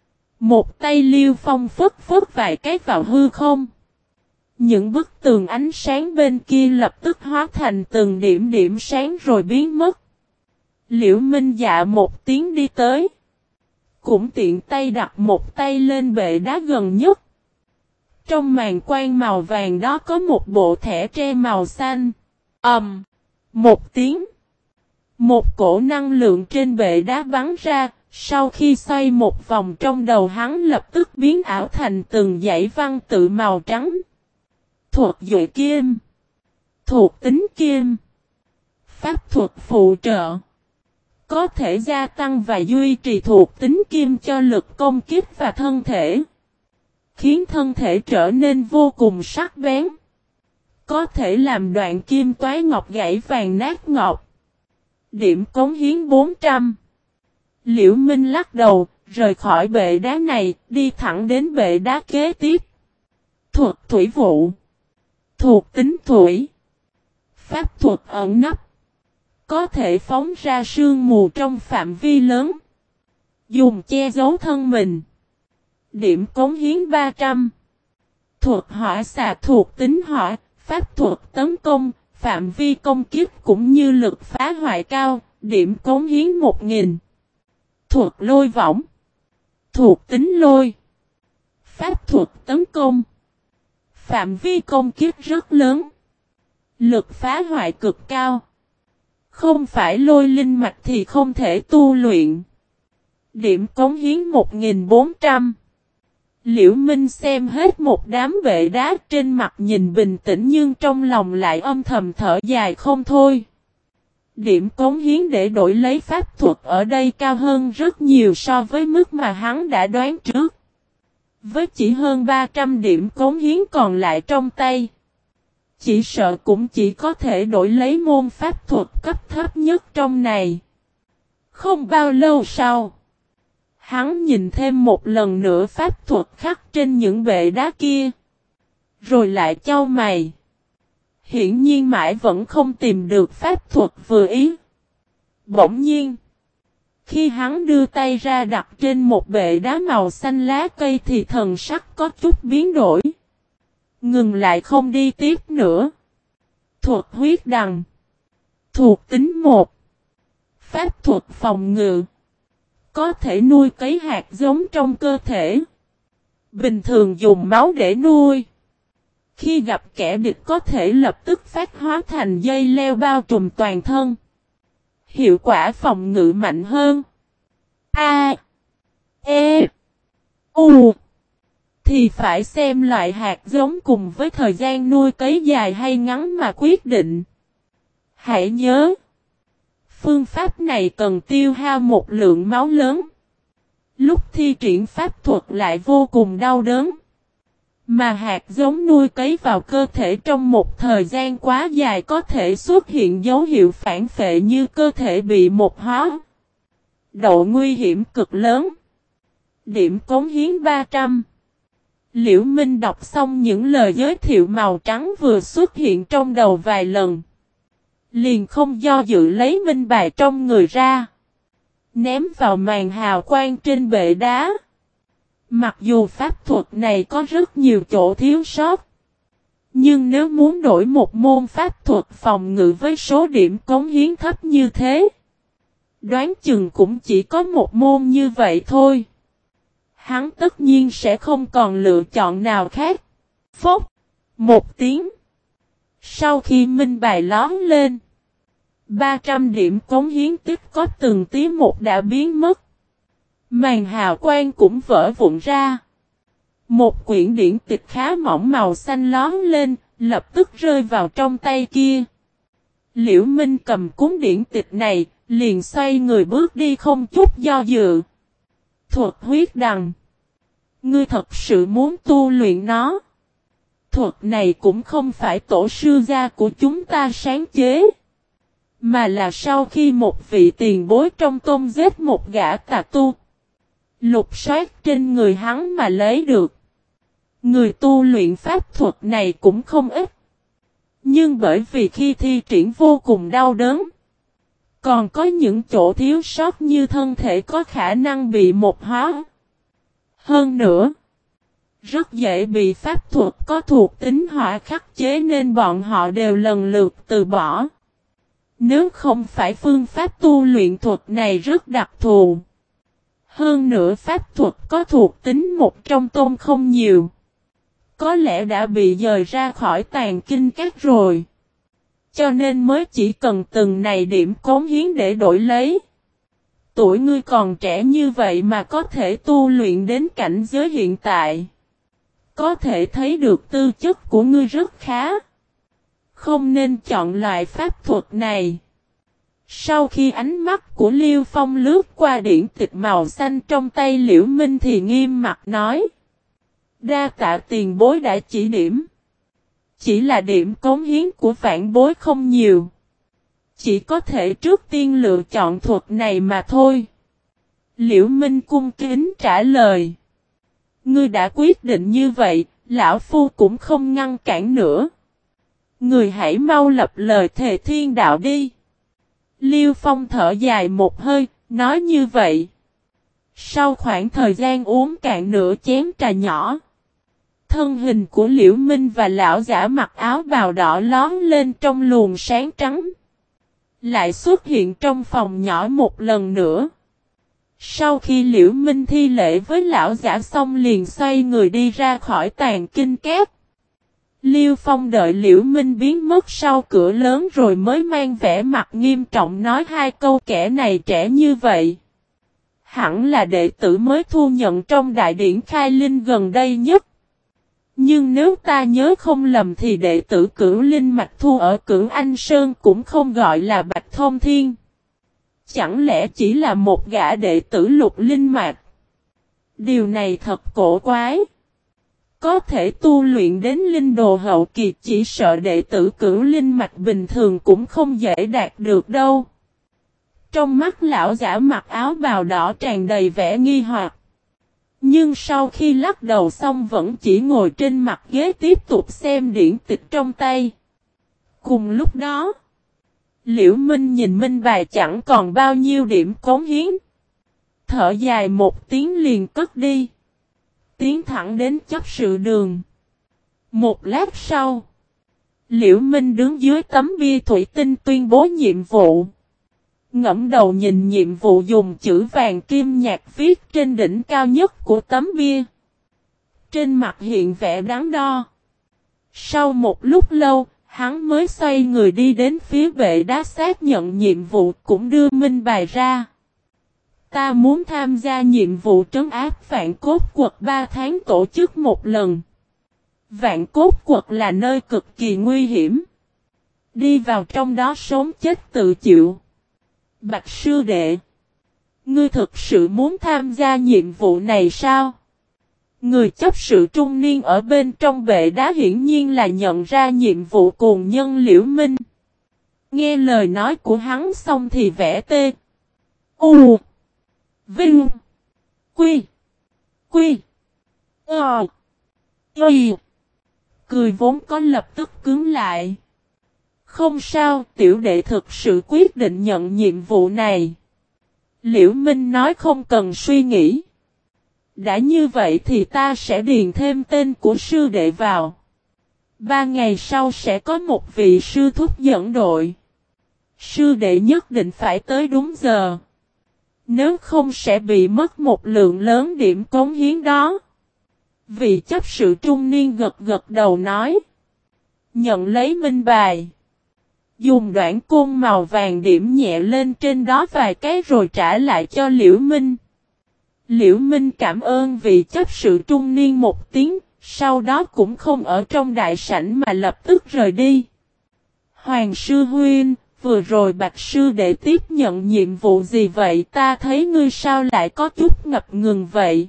Một tay Liêu Phong phất phất vài cái vào hư không. Những bức tường ánh sáng bên kia lập tức hóa thành từng điểm sáng rồi biến mất. Liễu Minh dạ một tiếng đi tới. Cũng tiện tay đặt một tay lên bệ đá gần nhất. Trong màn quang màu vàng đó có một bộ thẻ tre màu xanh. Một tiếng. Một cổ năng lượng trên bệ đá bắn ra, sau khi xoay một vòng trong đầu hắn lập tức biến ảo thành từng dãy văn tự màu trắng. Thuật duệ kim. Thuộc tính kim. Pháp thuật phụ trợ. Có thể gia tăng và duy trì thuộc tính kim cho lực công kích và thân thể. Khiến thân thể trở nên vô cùng sắc bén. Có thể làm đoạn kim toái ngọc gãy vàng nát ngọc. Điểm cống hiến 400. Liễu Minh lắc đầu, rời khỏi bệ đá này, đi thẳng đến bệ đá kế tiếp. Thuật thủy vụ. Thuộc tính thủy. Pháp thuật ẩn nấp. Có thể phóng ra sương mù trong phạm vi lớn. Dùng che giấu thân mình. Điểm cống hiến 300. Thuật hỏa xạ thuộc tính hỏa, pháp thuật tấn công, phạm vi công kích cũng như lực phá hoại cao, điểm cống hiến 1000. Thuật lôi võng. Thuộc tính lôi. Pháp thuật tấn công. Phạm vi công kích rất lớn. Lực phá hoại cực cao. Không phải lôi linh mạch thì không thể tu luyện. Điểm cống hiến 1400. Liễu Minh xem hết một đám bệ đá trên mặt nhìn bình tĩnh nhưng trong lòng lại âm thầm thở dài không thôi. Điểm cống hiến để đổi lấy pháp thuật ở đây cao hơn rất nhiều so với mức mà hắn đã đoán trước. Với chỉ hơn 300 điểm cống hiến còn lại trong tay. Chỉ sợ cũng chỉ có thể đổi lấy môn pháp thuật cấp thấp nhất trong này. Không bao lâu sau. Hắn nhìn thêm một lần nữa pháp thuật khắc trên những bệ đá kia. Rồi lại chau mày. Hiển nhiên mãi vẫn không tìm được pháp thuật vừa ý. Bỗng nhiên. Khi hắn đưa tay ra đặt trên một bệ đá màu xanh lá cây thì thần sắc có chút biến đổi. Ngừng lại không đi tiếp nữa. Thuật huyết đằng. Thuộc tính 1. Pháp thuật phòng ngự. Có thể nuôi cấy hạt giống trong cơ thể. Bình thường dùng máu để nuôi. Khi gặp kẻ địch có thể lập tức phát hóa thành dây leo bao trùm toàn thân. Hiệu quả phòng ngự mạnh hơn. A. E. U. Thì phải xem loại hạt giống cùng với thời gian nuôi cấy dài hay ngắn mà quyết định. Hãy nhớ, phương pháp này cần tiêu hao một lượng máu lớn. Lúc thi triển pháp thuật lại vô cùng đau đớn. Mà hạt giống nuôi cấy vào cơ thể trong một thời gian quá dài có thể xuất hiện dấu hiệu phản phệ như cơ thể bị một hóa. Độ nguy hiểm cực lớn. Điểm cống hiến 300. Liễu Minh đọc xong những lời giới thiệu màu trắng vừa xuất hiện trong đầu vài lần. Liền không do dự lấy minh bài trong người ra. Ném vào màn hào quang trên bệ đá. Mặc dù pháp thuật này có rất nhiều chỗ thiếu sót. Nhưng nếu muốn đổi một môn pháp thuật phòng ngự với số điểm cống hiến thấp như thế. Đoán chừng cũng chỉ có một môn như vậy thôi. Hắn tất nhiên sẽ không còn lựa chọn nào khác. Phốc. Một tiếng. Sau khi minh bài lóm lên. 300 điểm cống hiến tích có từng tí một đã biến mất. Màn hào quang cũng vỡ vụn ra. Một quyển điển tịch khá mỏng màu xanh lóm lên, lập tức rơi vào trong tay kia. Liễu Minh cầm cuốn điển tịch này, liền xoay người bước đi không chút do dự. Thuật huyết đằng. Ngươi thật sự muốn tu luyện nó. Thuật này cũng không phải tổ sư gia của chúng ta sáng chế. Mà là sau khi một vị tiền bối trong tôn giết một gã tà tu. Lục soát trên người hắn mà lấy được. Người tu luyện pháp thuật này cũng không ít. Nhưng bởi vì khi thi triển vô cùng đau đớn. Còn có những chỗ thiếu sót như thân thể có khả năng bị một hóa. Hơn nữa. Rất dễ bị pháp thuật có thuộc tính hỏa khắc chế nên bọn họ đều lần lượt từ bỏ. Nếu không phải phương pháp tu luyện thuật này rất đặc thù. Hơn nữa pháp thuật có thuộc tính một trong tôn không nhiều. Có lẽ đã bị dời ra khỏi tàn kinh các rồi. Cho nên mới chỉ cần từng này điểm cống hiến để đổi lấy. Tuổi ngươi còn trẻ như vậy mà có thể tu luyện đến cảnh giới hiện tại. Có thể thấy được tư chất của ngươi rất khá. Không nên chọn loại pháp thuật này. Sau khi ánh mắt của Liêu Phong lướt qua điển tịch màu xanh trong tay Liễu Minh thì nghiêm mặt nói. Đa tạ tiền bối đã chỉ điểm. Chỉ là điểm cống hiến của vãn bối không nhiều. Chỉ có thể trước tiên lựa chọn thuật này mà thôi. Liễu Minh cung kính trả lời. Ngươi đã quyết định như vậy, lão phu cũng không ngăn cản nữa. Người hãy mau lập lời thề thiên đạo đi. Liêu Phong thở dài một hơi, nói như vậy. Sau khoảng thời gian uống cạn nửa chén trà nhỏ. Thân hình của Liễu Minh và lão giả mặc áo bào đỏ lóm lên trong luồng sáng trắng. Lại xuất hiện trong phòng nhỏ một lần nữa. Sau khi Liễu Minh thi lễ với lão giả xong liền xoay người đi ra khỏi tàn kinh cát. Liêu Phong đợi Liễu Minh biến mất sau cửa lớn rồi mới mang vẻ mặt nghiêm trọng nói hai câu kẻ này trẻ như vậy. Hẳn là đệ tử mới thu nhận trong đại điển khai linh gần đây nhất. Nhưng nếu ta nhớ không lầm thì đệ tử Cửu Linh Mạch thu ở Cửu Anh Sơn cũng không gọi là Bạch Thông Thiên. Chẳng lẽ chỉ là một gã đệ tử Lục Linh Mạch? Điều này thật cổ quái. Có thể tu luyện đến linh đồ hậu kỳ chỉ sợ đệ tử Cửu Linh Mạch bình thường cũng không dễ đạt được đâu. Trong mắt lão giả mặc áo bào đỏ tràn đầy vẻ nghi hoặc. Nhưng sau khi lắc đầu xong vẫn chỉ ngồi trên mặt ghế tiếp tục xem điển tịch trong tay. Cùng lúc đó, Liễu Minh nhìn minh bài chẳng còn bao nhiêu điểm cống hiến. Thở dài một tiếng liền cất đi. Tiến thẳng đến chấp sự đường. Một lát sau, Liễu Minh đứng dưới tấm bia thủy tinh tuyên bố nhiệm vụ. Ngẫm đầu nhìn nhiệm vụ dùng chữ vàng kim nhạt viết trên đỉnh cao nhất của tấm bia. Trên mặt hiện vẻ đắn đo. Sau một lúc lâu, hắn mới xoay người đi đến phía bệ đá xác nhận nhiệm vụ cũng đưa minh bài ra. Ta muốn tham gia nhiệm vụ trấn áp vạn cốt quật 3 tháng tổ chức một lần. Vạn cốt quật là nơi cực kỳ nguy hiểm. Đi vào trong đó sống chết tự chịu. Bạch sư đệ. Ngươi thực sự muốn tham gia nhiệm vụ này sao? Người chấp sự trung niên ở bên trong bệ đá hiển nhiên là nhận ra nhiệm vụ cùng nhân Liễu Minh. Nghe lời nói của hắn xong thì vẽ tê. U. Vinh. Quy. Quy. Ờ. Y. Cười vốn có lập tức cứng lại. Không sao, tiểu đệ thực sự quyết định nhận nhiệm vụ này. Liễu Minh nói không cần suy nghĩ. Đã như vậy thì ta sẽ điền thêm tên của sư đệ vào. 3 ngày sau sẽ có một vị sư thúc dẫn đội. Sư đệ nhất định phải tới đúng giờ. Nếu không sẽ bị mất một lượng lớn điểm cống hiến đó. Vị chấp sự trung niên gật gật đầu nói. Nhận lấy minh bài. Dùng đoạn côn màu vàng điểm nhẹ lên trên đó vài cái rồi trả lại cho Liễu Minh. Liễu Minh cảm ơn vị chấp sự trung niên một tiếng, sau đó cũng không ở trong đại sảnh mà lập tức rời đi. Hoàng sư huynh, vừa rồi Bạch sư đệ tiếp nhận nhiệm vụ gì vậy, ta thấy ngươi sao lại có chút ngập ngừng vậy?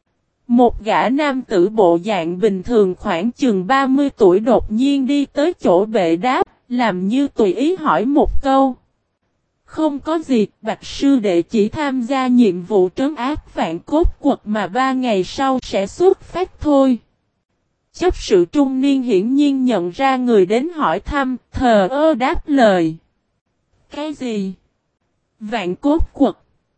Một gã nam tử bộ dạng bình thường khoảng chừng 30 tuổi đột nhiên đi tới chỗ bệ đá, làm như tùy ý hỏi một câu. Không có gì, Bạch sư đệ chỉ tham gia nhiệm vụ trấn áp vạn cốt quật mà 3 ngày sau sẽ xuất phát thôi. Chấp sự trung niên hiển nhiên nhận ra người đến hỏi thăm, thờ ơ đáp lời. Cái gì? Vạn cốt quật.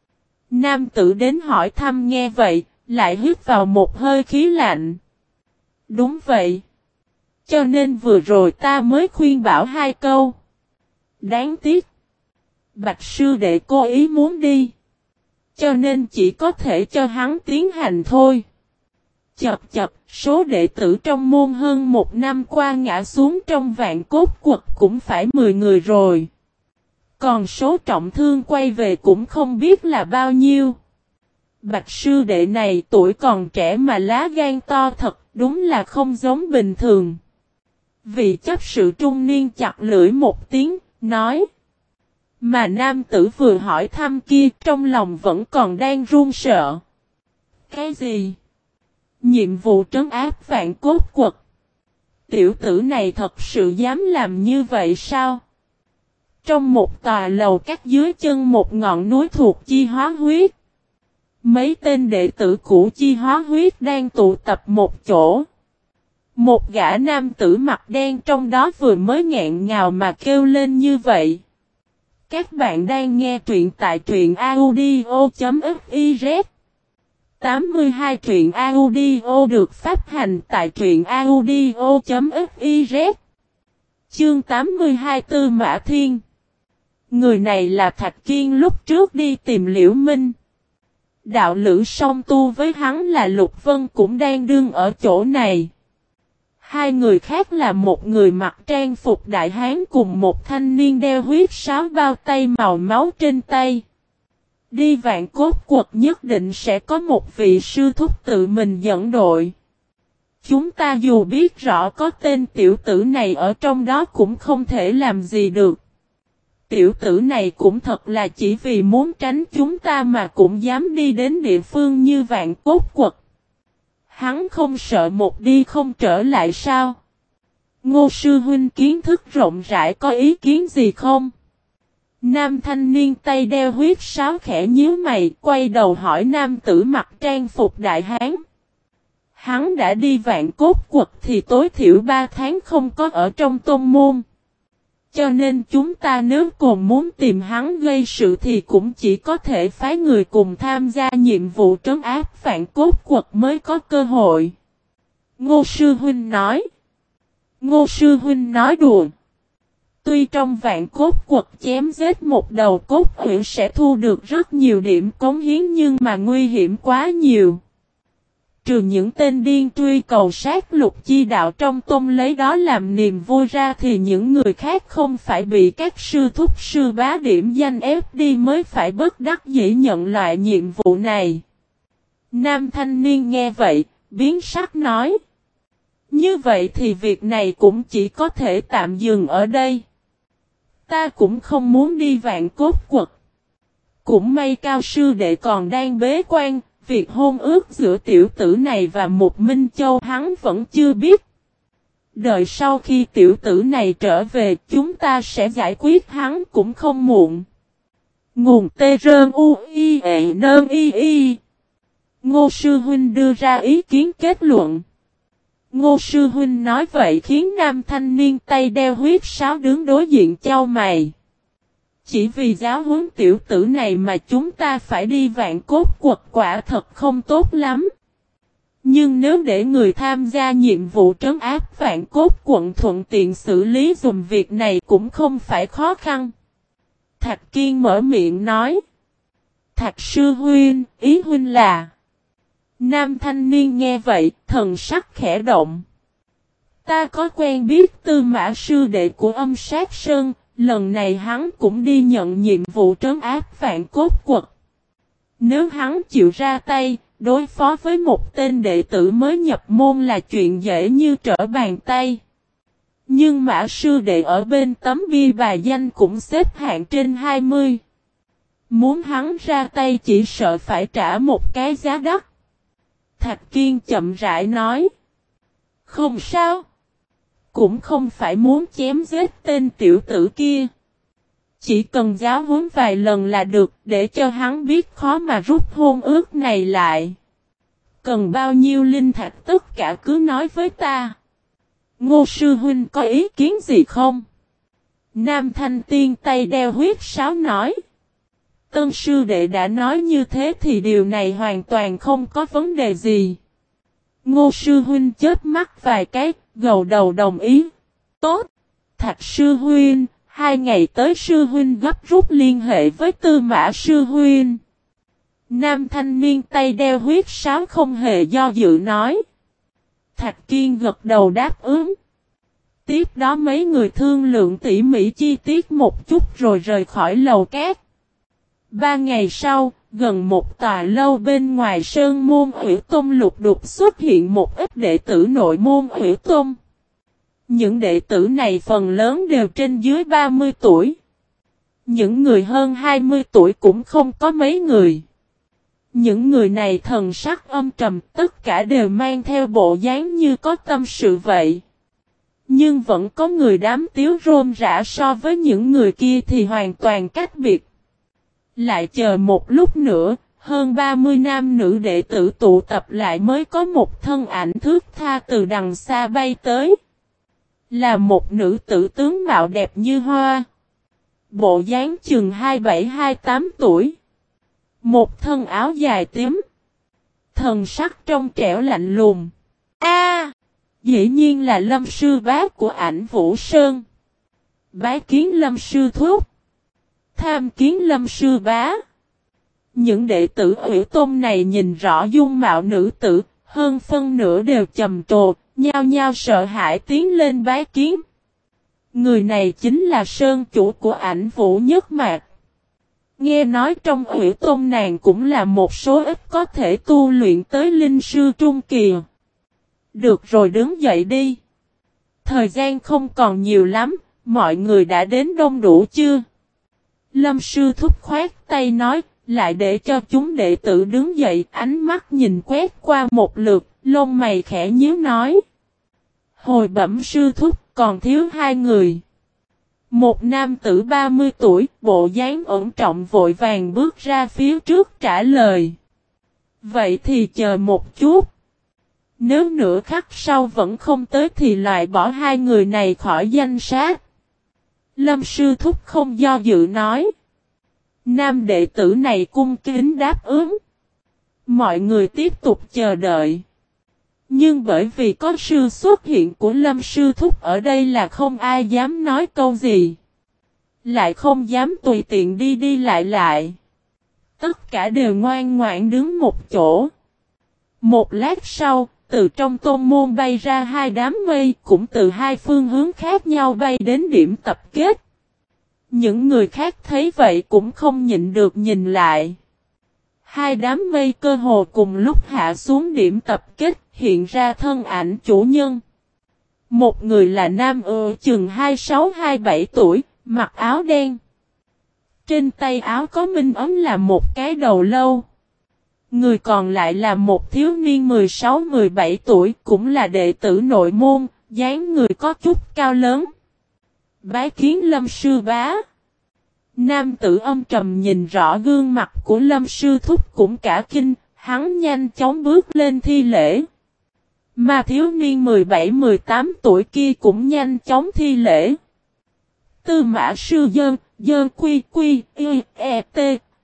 Nam tử đến hỏi thăm nghe vậy, lại hít vào một hơi khí lạnh. Đúng vậy. Cho nên vừa rồi ta mới khuyên bảo 2 câu. Đáng tiếc. Bạch sư đệ cố ý muốn đi. Cho nên chỉ có thể cho hắn tiến hành thôi. Chập, số đệ tử trong môn hơn 1 năm qua ngã xuống trong vạn cốt quật cũng phải 10 người rồi. Còn số trọng thương quay về cũng không biết là bao nhiêu. Bạch sư đệ này tuổi còn trẻ mà lá gan to thật, đúng là không giống bình thường. Vị chấp sự trung niên chặt lưỡi một tiếng, nói. Mà nam tử vừa hỏi thăm kia trong lòng vẫn còn đang run sợ. Cái gì? Nhiệm vụ trấn áp vạn cốt quật. Tiểu tử này thật sự dám làm như vậy sao? Trong một tòa lầu cắt dưới chân một ngọn núi thuộc Chi Hóa Huyết. Mấy tên đệ tử cũ Chi Hóa Huyết đang tụ tập một chỗ. Một gã nam tử mặt đen trong đó vừa mới nghẹn ngào mà kêu lên như vậy. Các bạn đang nghe truyện tại truyện audio.fiz 82 truyện audio được phát hành tại truyện audio.fiz Chương 82 Tư Mã Thiên. Người này là Thạch Kiên lúc trước đi tìm Liễu Minh. Đạo lữ song tu với hắn là Lục Vân cũng đang đương ở chỗ này. 2 người khác là một người mặc trang phục đại hán cùng một thanh niên đeo huyết sáo bao tay màu máu trên tay. Đi vạn cốt quật nhất định sẽ có một vị sư thúc tự mình dẫn đội. Chúng ta dù biết rõ có tên tiểu tử này ở trong đó cũng không thể làm gì được. Tiểu tử này cũng thật là chỉ vì muốn tránh chúng ta mà cũng dám đi đến địa phương như vạn cốt quật. Hắn không sợ một đi không trở lại sao? Ngô sư huynh kiến thức rộng rãi có ý kiến gì không? Nam thanh niên tay đeo huyết sáo khẽ nhíu mày, quay đầu hỏi nam tử mặc trang phục đại hán. Hắn đã đi vạn cốt quật thì tối thiểu 3 tháng không có ở trong tôn môn. Cho nên chúng ta nếu còn muốn tìm hắn gây sự thì cũng chỉ có thể phái người cùng tham gia nhiệm vụ trấn áp vạn cốt quật mới có cơ hội. Ngô sư huynh nói. Ngô sư huynh nói đùa. Tuy trong vạn cốt quật chém giết một đầu cốt hủy sẽ thu được rất nhiều điểm cống hiến nhưng mà nguy hiểm quá nhiều. Trừ những tên điên truy cầu sát lục chi đạo trong tôn lấy đó làm niềm vui ra thì những người khác không phải bị các sư thúc sư bá điểm danh ép đi mới phải bất đắc dĩ nhận loại nhiệm vụ này. Nam thanh niên nghe vậy, biến sắc nói. Như vậy thì việc này cũng chỉ có thể tạm dừng ở đây. Ta cũng không muốn đi Vạn Cốt Quật. Cũng may Cao sư đệ còn đang bế quan, việc hôn ước giữa tiểu tử này và Mục Minh Châu hắn vẫn chưa biết. Đợi sau khi tiểu tử này trở về chúng ta sẽ giải quyết hắn cũng không muộn. Nguồn tê rơn u i e nơn y y. Ngô sư huynh đưa ra ý kiến kết luận. Ngô sư huynh nói vậy khiến nam thanh niên tay đeo huyết sáo đứng đối diện chau mày. Chỉ vì giáo huấn tiểu tử này mà chúng ta phải đi Vạn Cốt Quật quả thật không tốt lắm. Nhưng nếu để người tham gia nhiệm vụ trấn áp Vạn Cốt Quận thuận tiện xử lý dùm việc này cũng không phải khó khăn. Thạch Kiên mở miệng nói. Thạch sư huynh, ý huynh là. Nam thanh niên nghe vậy, thần sắc khẽ động. Ta có quen biết Tư Mã sư đệ của Âm Sát Sơn, lần này hắn cũng đi nhận nhiệm vụ trấn áp Vạn Cốt Quật. Nếu hắn chịu ra tay, đối phó với một tên đệ tử mới nhập môn là chuyện dễ như trở bàn tay. Nhưng Mã sư đệ ở bên tấm bia bài danh cũng xếp hạng trên 20. Muốn hắn ra tay chỉ sợ phải trả một cái giá đắt. Thạch Kiên chậm rãi nói. Không sao. Cũng không phải muốn chém giết tên tiểu tử kia. Chỉ cần giáo huấn vài lần là được để cho hắn biết khó mà rút hôn ước này lại. Cần bao nhiêu linh thạch tất cả cứ nói với ta. Ngô sư huynh có ý kiến gì không? Nam thanh tiên tay đeo huyết sáo nói. Tân sư đệ đã nói như thế thì điều này hoàn toàn không có vấn đề gì. Ngô sư huynh chớp mắt vài cái, gật đầu đồng ý. Tốt. Thạch sư huynh, 2 ngày tới sư huynh gấp rút liên hệ với Tư Mã sư huynh. Nam thanh niên tay đeo huyết sáo không hề do dự nói. Thạch Kiên gật đầu đáp ứng. Tiếp đó mấy người thương lượng tỉ mỉ chi tiết một chút rồi rời khỏi lầu cát. 3 ngày sau, gần một tòa lâu bên ngoài sơn môn Hủy Tôn lục đục xuất hiện một ít đệ tử nội môn Hủy Tôn. Những đệ tử này phần lớn đều trên dưới 30 tuổi. Những người hơn 20 tuổi cũng không có mấy người. Những người này thần sắc âm trầm, tất cả đều mang theo bộ dáng như có tâm sự vậy. Nhưng vẫn có người đám tiếu rôm rã, so với những người kia thì hoàn toàn cách biệt. Lại chờ một lúc nữa, hơn 30 nam nữ đệ tử tụ tập lại mới có một thân ảnh thước tha từ đằng xa bay tới. Là một nữ tử tướng mạo đẹp như hoa. Bộ dáng chừng 27-28 tuổi. Một thân áo dài tím. Thần sắc trong trẻo lạnh lùng. Dĩ nhiên là Lâm sư bá của Ảnh Vũ Sơn. Bái kiến Lâm sư thúc. Tham kiến Lâm sư bá. Những đệ tử Hủy Tôn này nhìn rõ dung mạo nữ tử, hơn phân nửa đều trầm trồ, nhao nhao sợ hãi tiến lên bái kiến. Người này chính là sơn chủ của Ảnh Vũ Nhất Mạc. Nghe nói trong Hủy Tôn nàng cũng là một số ít có thể tu luyện tới linh sư trung kỳ. Được rồi, đứng dậy đi. Thời gian không còn nhiều lắm, mọi người đã đến đông đủ chưa? Lâm sư thúc khoát tay nói, lại để cho chúng đệ tử đứng dậy, ánh mắt nhìn quét qua một lượt, lông mày khẽ nhíu nói. Hồi bẩm sư thúc, còn thiếu 2 người. Một nam tử 30 tuổi, bộ dáng ổn trọng vội vàng bước ra phía trước trả lời. Vậy thì chờ một chút. Nếu nửa khắc sau vẫn không tới thì loại bỏ 2 người này khỏi danh sách. Lâm sư thúc không do dự nói. Nam đệ tử này cung kính đáp ứng. Mọi người tiếp tục chờ đợi. Nhưng bởi vì có sự xuất hiện của Lâm sư thúc ở đây là không ai dám nói câu gì. Lại không dám tùy tiện đi đi lại lại. Tất cả đều ngoan ngoãn đứng một chỗ. Một lát sau, từ trong tôn môn bay ra hai đám mây cũng từ hai phương hướng khác nhau bay đến điểm tập kết. Những người khác thấy vậy cũng không nhịn được nhìn lại. Hai đám mây cơ hồ cùng lúc hạ xuống điểm tập kết, hiện ra thân ảnh chủ nhân. Một người là nam chừng 26-27 tuổi, mặc áo đen. Trên tay áo có minh ấm là một cái đầu lâu. Người còn lại là một thiếu niên 16-17 tuổi, cũng là đệ tử nội môn, dáng người có chút cao lớn. Bái kiến Lâm sư bá. Nam tử âm trầm nhìn rõ gương mặt của Lâm sư thúc cũng cả kinh, hắn nhanh chóng bước lên thi lễ. Mà thiếu niên 17-18 tuổi kia cũng nhanh chóng thi lễ. Tư mã sư dơn, dơn quy quy, t.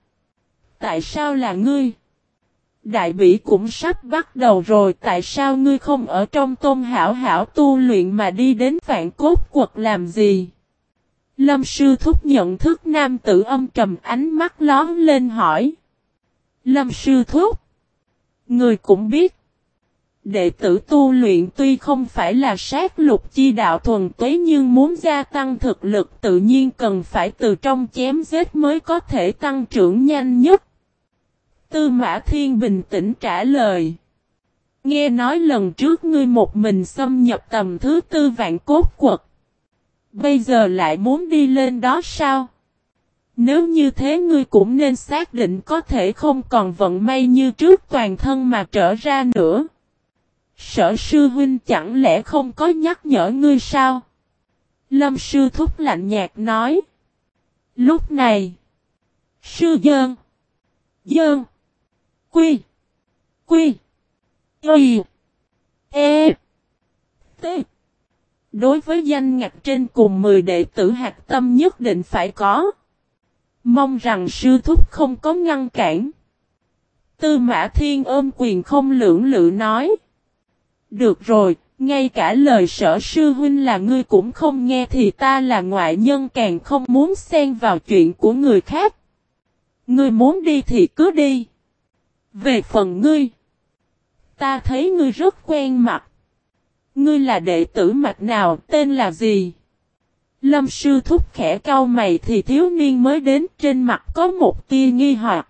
Tại sao là ngươi? Đại bỉ cũng sắp bắt đầu rồi, tại sao ngươi không ở trong tôn hảo hảo tu luyện mà đi đến Vạn Cốt Quật làm gì? Lâm sư thúc nhận thức nam tử âm trầm, ánh mắt lón lên hỏi. Lâm sư thúc, người cũng biết, đệ tử tu luyện tuy không phải là sát lục chi đạo thuần túy nhưng muốn gia tăng thực lực tự nhiên cần phải từ trong chém giết mới có thể tăng trưởng nhanh nhất. Tư Mã Thiên bình tĩnh trả lời. Nghe nói lần trước ngươi một mình xâm nhập tầm thứ tư Vạn Cốt Quật. Bây giờ lại muốn đi lên đó sao? Nếu như thế ngươi cũng nên xác định có thể không còn vận may như trước toàn thân mà trở ra nữa. Sở sư huynh chẳng lẽ không có nhắc nhở ngươi sao? Lâm sư thúc lạnh nhạt nói. Lúc này, sư dơn, dơn, quy, quy, y, e, t. Đối với danh ngạch trên cùng 10 đệ tử hạt tâm nhất định phải có. Mong rằng sư thúc không có ngăn cản. Tư Mã Thiên ôm quyền không lưỡng lự nói. Được rồi, ngay cả lời sở sư huynh là ngươi cũng không nghe thì ta là ngoại nhân càng không muốn xen vào chuyện của người khác. Ngươi muốn đi thì cứ đi. Về phần ngươi, ta thấy ngươi rất quen mặt. Ngươi là đệ tử mạch nào, tên là gì? Lâm sư thúc khẽ cau mày thì thiếu niên mới đến trên mặt có một tia nghi hoặc.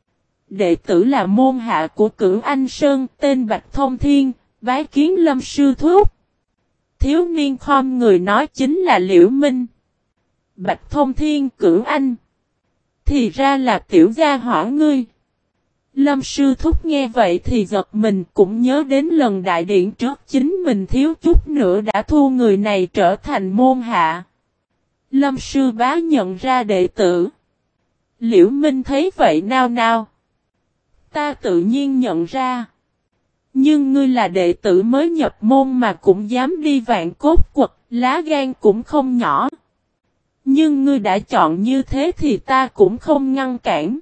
Đệ tử là môn hạ của Cửu Anh Sơn, tên Bạch Thông Thiên, bái kiến Lâm sư thúc. Thiếu niên khom người nói chính là Liễu Minh. Bạch Thông Thiên, Cửu Anh. Thì ra là tiểu gia hỏa ngươi. Lâm sư thúc nghe vậy thì giật mình, cũng nhớ đến lần đại điện trước chính mình thiếu chút nữa đã thu người này trở thành môn hạ. Lâm sư bá nhận ra đệ tử. Liễu Minh thấy vậy nao nao. Ta tự nhiên nhận ra. Nhưng ngươi là đệ tử mới nhập môn mà cũng dám đi Vạn Cốt Quật, lá gan cũng không nhỏ. Nhưng ngươi đã chọn như thế thì ta cũng không ngăn cản.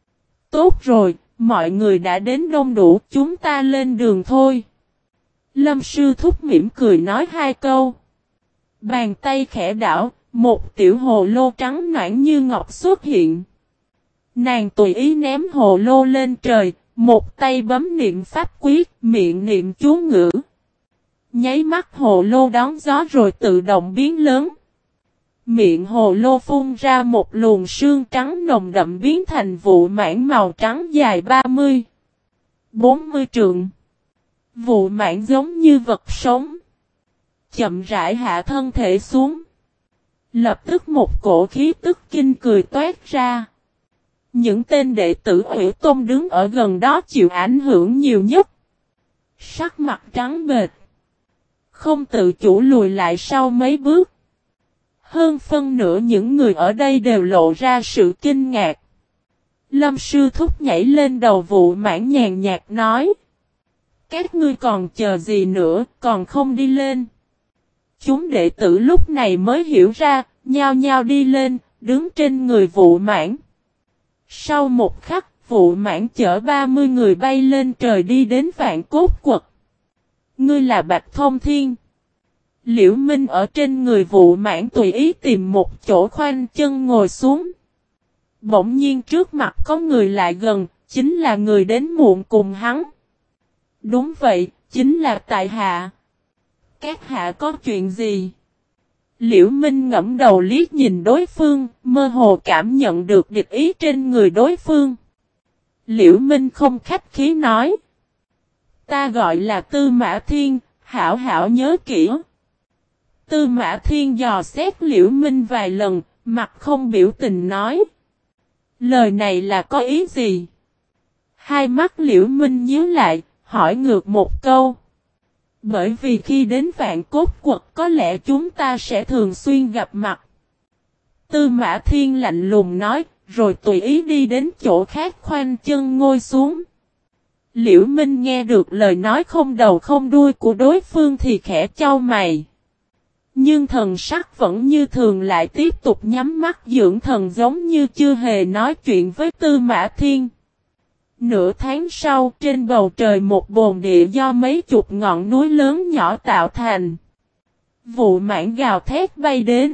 Tốt rồi, mọi người đã đến đông đủ, chúng ta lên đường thôi. Lâm sư thúc mỉm cười nói hai câu. Bàn tay khẽ đảo, một tiểu hồ lô trắng nõn như ngọc xuất hiện. Nàng tùy ý ném hồ lô lên trời, một tay bấm niệm pháp quyết, miệng niệm chú ngữ. Nháy mắt hồ lô đón gió rồi tự động biến lớn. Miệng hồ lô phun ra một luồng sương trắng nồng đậm biến thành vụ mãn màu trắng dài 30-40 trượng. Vụ mãn giống như vật sống. Chậm rãi hạ thân thể xuống. Lập tức một cổ khí tức kinh cười toát ra. Những tên đệ tử Hủy Tôn đứng ở gần đó chịu ảnh hưởng nhiều nhất. Sắc mặt trắng bệch. Không tự chủ lùi lại sau mấy bước. Hơn phân nửa những người ở đây đều lộ ra sự kinh ngạc. Lâm sư thúc nhảy lên đầu vụ mãn nhàn nhạt nói. Các ngươi còn chờ gì nữa, còn không đi lên. Chúng đệ tử lúc này mới hiểu ra, nhao nhao đi lên, đứng trên người vụ mãn. Sau một khắc, vụ mãn chở 30 người bay lên trời đi đến Vạn Cốt Quật. Ngươi là Bạch Thông Thiên. Liễu Minh ở trên người vụ mãn tùy ý tìm một chỗ khoanh chân ngồi xuống. Bỗng nhiên trước mặt có người lại gần, chính là người đến muộn cùng hắn. Đúng vậy, chính là tại hạ. Các hạ có chuyện gì? Liễu Minh ngẫm đầu liếc nhìn đối phương, mơ hồ cảm nhận được địch ý trên người đối phương. Liễu Minh không khách khí nói. Ta gọi là Tư Mã Thiên, hảo hảo nhớ kỹ. Tư Mã Thiên dò xét Liễu Minh vài lần, mặt không biểu tình nói. Lời này là có ý gì? Hai mắt Liễu Minh nhíu lại, hỏi ngược một câu. Bởi vì khi đến Vạn Cốt Quật có lẽ chúng ta sẽ thường xuyên gặp mặt. Tư Mã Thiên lạnh lùng nói, rồi tùy ý đi đến chỗ khác khoanh chân ngồi xuống. Liễu Minh nghe được lời nói không đầu không đuôi của đối phương thì khẽ chau mày. Nhưng thần sắc vẫn như thường lại tiếp tục nhắm mắt dưỡng thần giống như chưa hề nói chuyện với Tư Mã Thiên. Nửa tháng sau trên bầu trời một bồn địa do mấy chục ngọn núi lớn nhỏ tạo thành. Vụ mãn gào thét bay đến.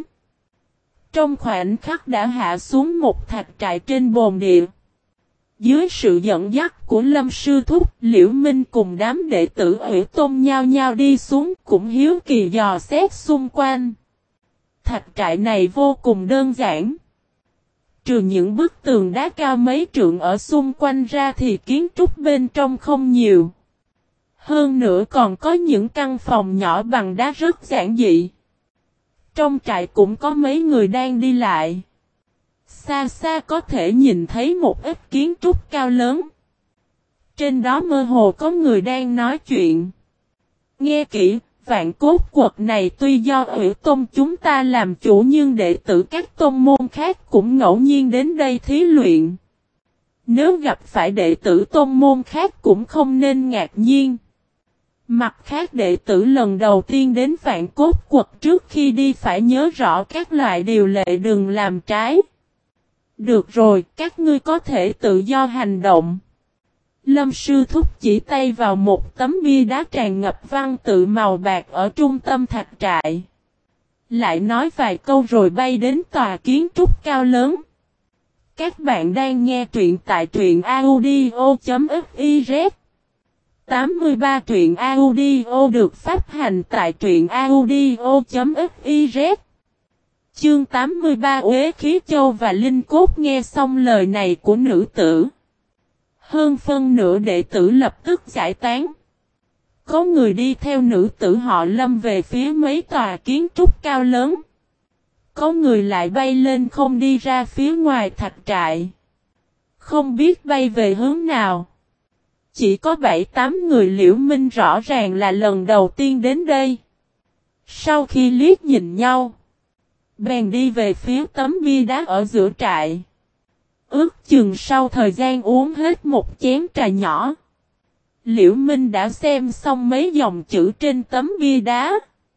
Trong khoảnh khắc đã hạ xuống một thạch trại trên bồn địa. Dưới sự dẫn dắt của Lâm Sư Thúc, Liễu Minh cùng đám đệ tử Ủy Tôn nhao nhao đi xuống cũng hiếu kỳ dò xét xung quanh. Thạch trại này vô cùng đơn giản. Trừ những bức tường đá cao mấy trượng ở xung quanh ra thì kiến trúc bên trong không nhiều. Hơn nữa còn có những căn phòng nhỏ bằng đá rất giản dị. Trong trại cũng có mấy người đang đi lại. Xa xa có thể nhìn thấy một ít kiến trúc cao lớn. Trên đó mơ hồ có người đang nói chuyện. Nghe kỹ, Vạn Cốt Quật này tuy do Ủy Tôn chúng ta làm chủ nhưng đệ tử các tôn môn khác cũng ngẫu nhiên đến đây thí luyện. Nếu gặp phải đệ tử tôn môn khác cũng không nên ngạc nhiên. Mặt khác đệ tử lần đầu tiên đến Vạn Cốt Quật trước khi đi phải nhớ rõ các loại điều lệ đừng làm trái. Được rồi, các ngươi có thể tự do hành động. Lâm Sư Thúc chỉ tay vào một tấm bia đá tràn ngập văn tự màu bạc ở trung tâm thạch trại. Lại nói vài câu rồi bay đến tòa kiến trúc cao lớn. Các bạn đang nghe truyện tại truyện audio.fiz 83 truyện audio được phát hành tại truyện audio.fiz Chương 83 Uế Khí Châu và Linh Cốt nghe xong lời này của nữ tử. Hơn phân nửa đệ tử lập tức giải tán. Có người đi theo nữ tử họ Lâm về phía mấy tòa kiến trúc cao lớn. Có người lại bay lên không đi ra phía ngoài thạch trại. Không biết bay về hướng nào. Chỉ có 7-8 người Liễu Minh rõ ràng là lần đầu tiên đến đây. Sau khi liếc nhìn nhau, bèn đi về phía tấm bia đá ở giữa trại. Ước chừng sau thời gian uống hết một chén trà nhỏ, Liễu Minh đã xem xong mấy dòng chữ trên tấm bia đá.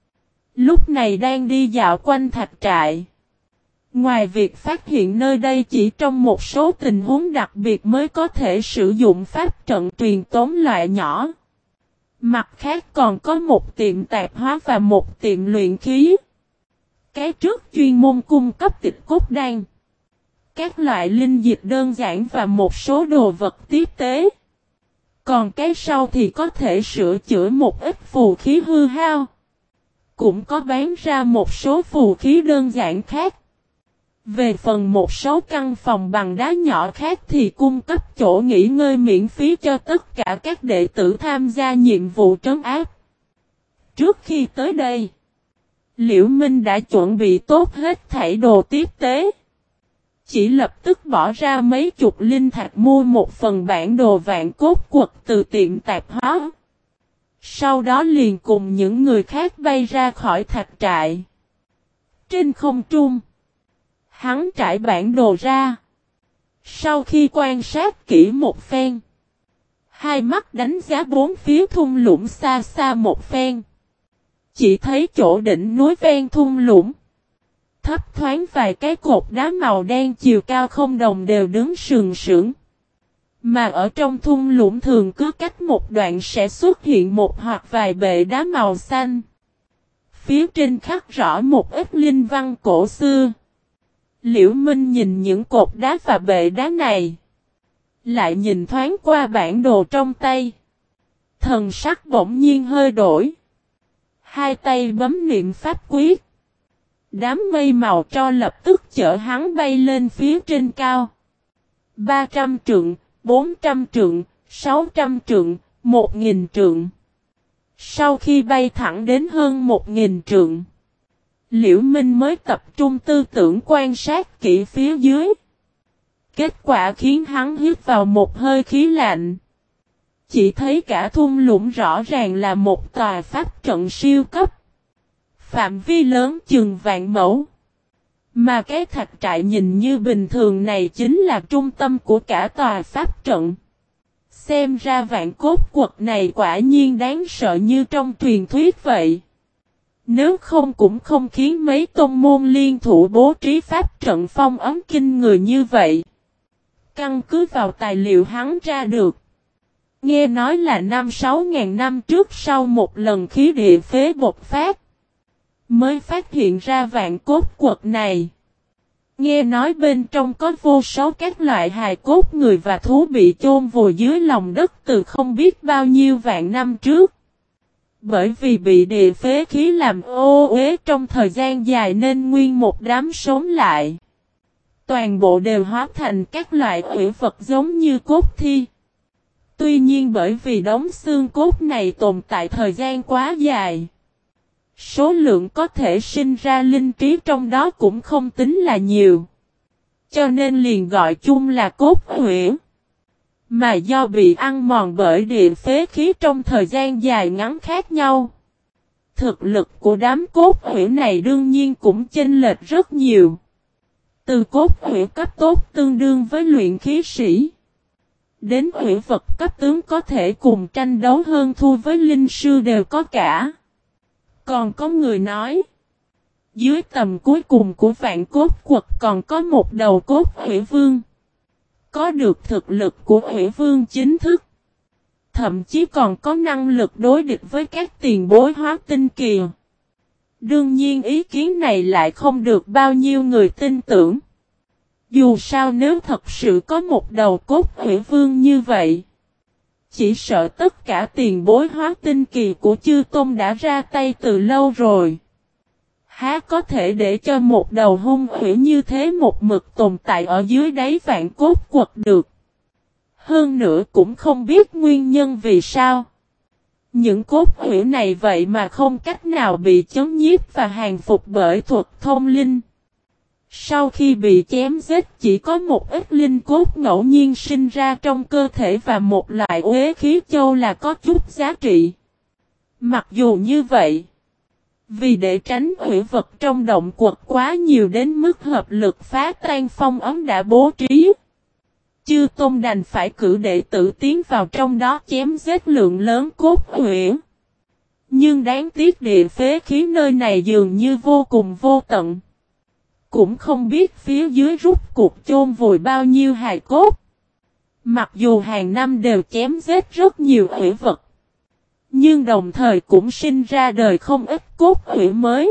Lúc này đang đi dạo quanh thạch trại. Ngoài việc phát hiện nơi đây chỉ trong một số tình huống đặc biệt mới có thể sử dụng pháp trận truyền tống loại nhỏ. Mặt khác còn có một tiệm tạp hóa và một tiệm luyện khí. Cái trước chuyên môn cung cấp tịch cốt đan, các loại linh dịch đơn giản và một số đồ vật tiếp tế. Còn cái sau thì có thể sửa chữa một ít phù khí hư hao. Cũng có bán ra một số phù khí đơn giản khác. Về phần một số căn phòng bằng đá nhỏ khác thì cung cấp chỗ nghỉ ngơi miễn phí cho tất cả các đệ tử tham gia nhiệm vụ trấn áp. Trước khi tới đây, Liễu Minh đã chuẩn bị tốt hết thảy đồ tiếp tế. Chỉ lập tức bỏ ra mấy chục linh thạch mua một phần bản đồ Vạn Cốt Quật từ tiệm tạp hóa. Sau đó liền cùng những người khác bay ra khỏi thạch trại. Trên không trung, hắn trải bản đồ ra. Sau khi quan sát kỹ một phen, hai mắt đánh giá bốn phía thung lũng xa xa một phen. Chỉ thấy chỗ đỉnh núi ven thung lũng, thấp thoáng vài cái cột đá màu đen chiều cao không đồng đều đứng sừng sững. Mà ở trong thung lũng thường cứ cách một đoạn sẽ xuất hiện một hoặc vài bệ đá màu xanh. Phía trên khắc rõ một ít linh văn cổ xưa. Liễu Minh nhìn những cột đá và bệ đá này, lại nhìn thoáng qua bản đồ trong tay. Thần sắc bỗng nhiên hơi đổi. Hai tay bấm niệm pháp quyết. Đám mây màu tro lập tức chở hắn bay lên phía trên cao. 300 trượng, 400 trượng, 600 trượng, 1000 trượng. Sau khi bay thẳng đến hơn 1000 trượng, Liễu Minh mới tập trung tư tưởng quan sát kỹ phía dưới. Kết quả khiến hắn hít vào một hơi khí lạnh. Chỉ thấy cả thung lũng rõ ràng là một tòa pháp trận siêu cấp. Phạm vi lớn chừng vạn mẫu. Mà cái thạch trại nhìn như bình thường này chính là trung tâm của cả tòa pháp trận. Xem ra vạn cốt quật này quả nhiên đáng sợ như trong truyền thuyết vậy. Nếu không cũng không khiến mấy tôn môn liên thủ bố trí pháp trận phong ấn kinh người như vậy. Căn cứ vào tài liệu hắn ra được. Nghe nói là 5-6 ngàn năm trước sau một lần khí địa phế bộc phát. Mới phát hiện ra vạn cốt quật này. Nghe nói bên trong có vô số các loại hài cốt người và thú bị chôn vùi dưới lòng đất từ không biết bao nhiêu vạn năm trước. Bởi vì bị địa phế khí làm ô uế trong thời gian dài nên nguyên một đám sống lại. Toàn bộ đều hóa thành các loại hủy vật giống như cốt thi. Tuy nhiên bởi vì đống xương cốt này tồn tại thời gian quá dài. Số lượng có thể sinh ra linh trí trong đó cũng không tính là nhiều. Cho nên liền gọi chung là cốt hủy. Mà do bị ăn mòn bởi địa phế khí trong thời gian dài ngắn khác nhau. Thực lực của đám cốt hủy này đương nhiên cũng chênh lệch rất nhiều. Từ cốt hủy cấp tốt tương đương với luyện khí sĩ. Đến hủy vật cấp tướng có thể cùng tranh đấu hơn thua với linh sư đều có cả. Còn có người nói, dưới tầm cuối cùng của vạn cốt quật còn có một đầu cốt hủy vương. Có được thực lực của hủy vương chính thức. Thậm chí còn có năng lực đối địch với các tiền bối hóa tinh kỳ. Đương nhiên ý kiến này lại không được bao nhiêu người tin tưởng. Dù sao nếu thật sự có một đầu cốt hủy vương như vậy, chỉ sợ tất cả tiền bối hóa tinh kỳ của chư tôn đã ra tay từ lâu rồi. Há có thể để cho một đầu hung hủy như thế một mực tồn tại ở dưới đáy vạn cốt quật được. Hơn nữa cũng không biết nguyên nhân vì sao. Những cốt hủy này vậy mà không cách nào bị chấn nhiếp và hàng phục bởi thuật thông linh. Sau khi bị chém giết chỉ có một ít linh cốt ngẫu nhiên sinh ra trong cơ thể và một loại uế khí châu là có chút giá trị. Mặc dù như vậy, vì để tránh hủy vật trong động quật quá nhiều đến mức hợp lực phá tan phong ấn đã bố trí, chư tôn đành phải cử đệ tử tiến vào trong đó chém giết lượng lớn cốt hủy. Nhưng đáng tiếc địa phế khí nơi này dường như vô cùng vô tận. Cũng không biết phía dưới rút cuộc chôn vùi bao nhiêu hài cốt. Mặc dù hàng năm đều chém giết rất nhiều hủy vật, nhưng đồng thời cũng sinh ra đời không ít cốt hủy mới.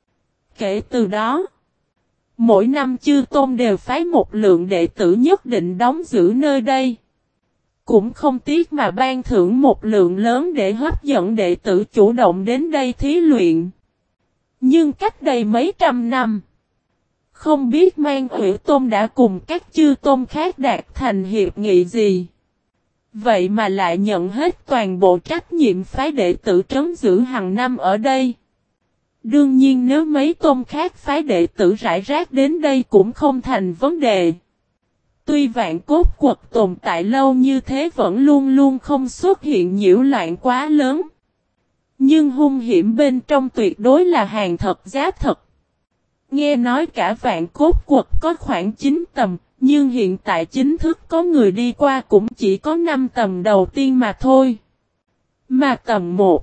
Kể từ đó, mỗi năm chư tôn đều phái một lượng đệ tử nhất định đóng giữ nơi đây. Cũng không tiếc mà ban thưởng một lượng lớn để hấp dẫn đệ tử chủ động đến đây thí luyện. Nhưng cách đây mấy trăm năm, không biết Mang Hủy Tôn đã cùng các chư tôn khác đạt thành hiệp nghị gì. Vậy mà lại nhận hết toàn bộ trách nhiệm phái đệ tử trấn giữ hàng năm ở đây. Đương nhiên nếu mấy tôn khác phái đệ tử rải rác đến đây cũng không thành vấn đề. Tuy vạn cốt quật tồn tại lâu như thế vẫn luôn luôn không xuất hiện nhiễu loạn quá lớn. Nhưng hung hiểm bên trong tuyệt đối là hàng thật giá thật. Nghe nói cả vạn cốt quật có khoảng 9 tầng, nhưng hiện tại chính thức có người đi qua cũng chỉ có 5 tầng đầu tiên mà thôi. Mà tầng 1,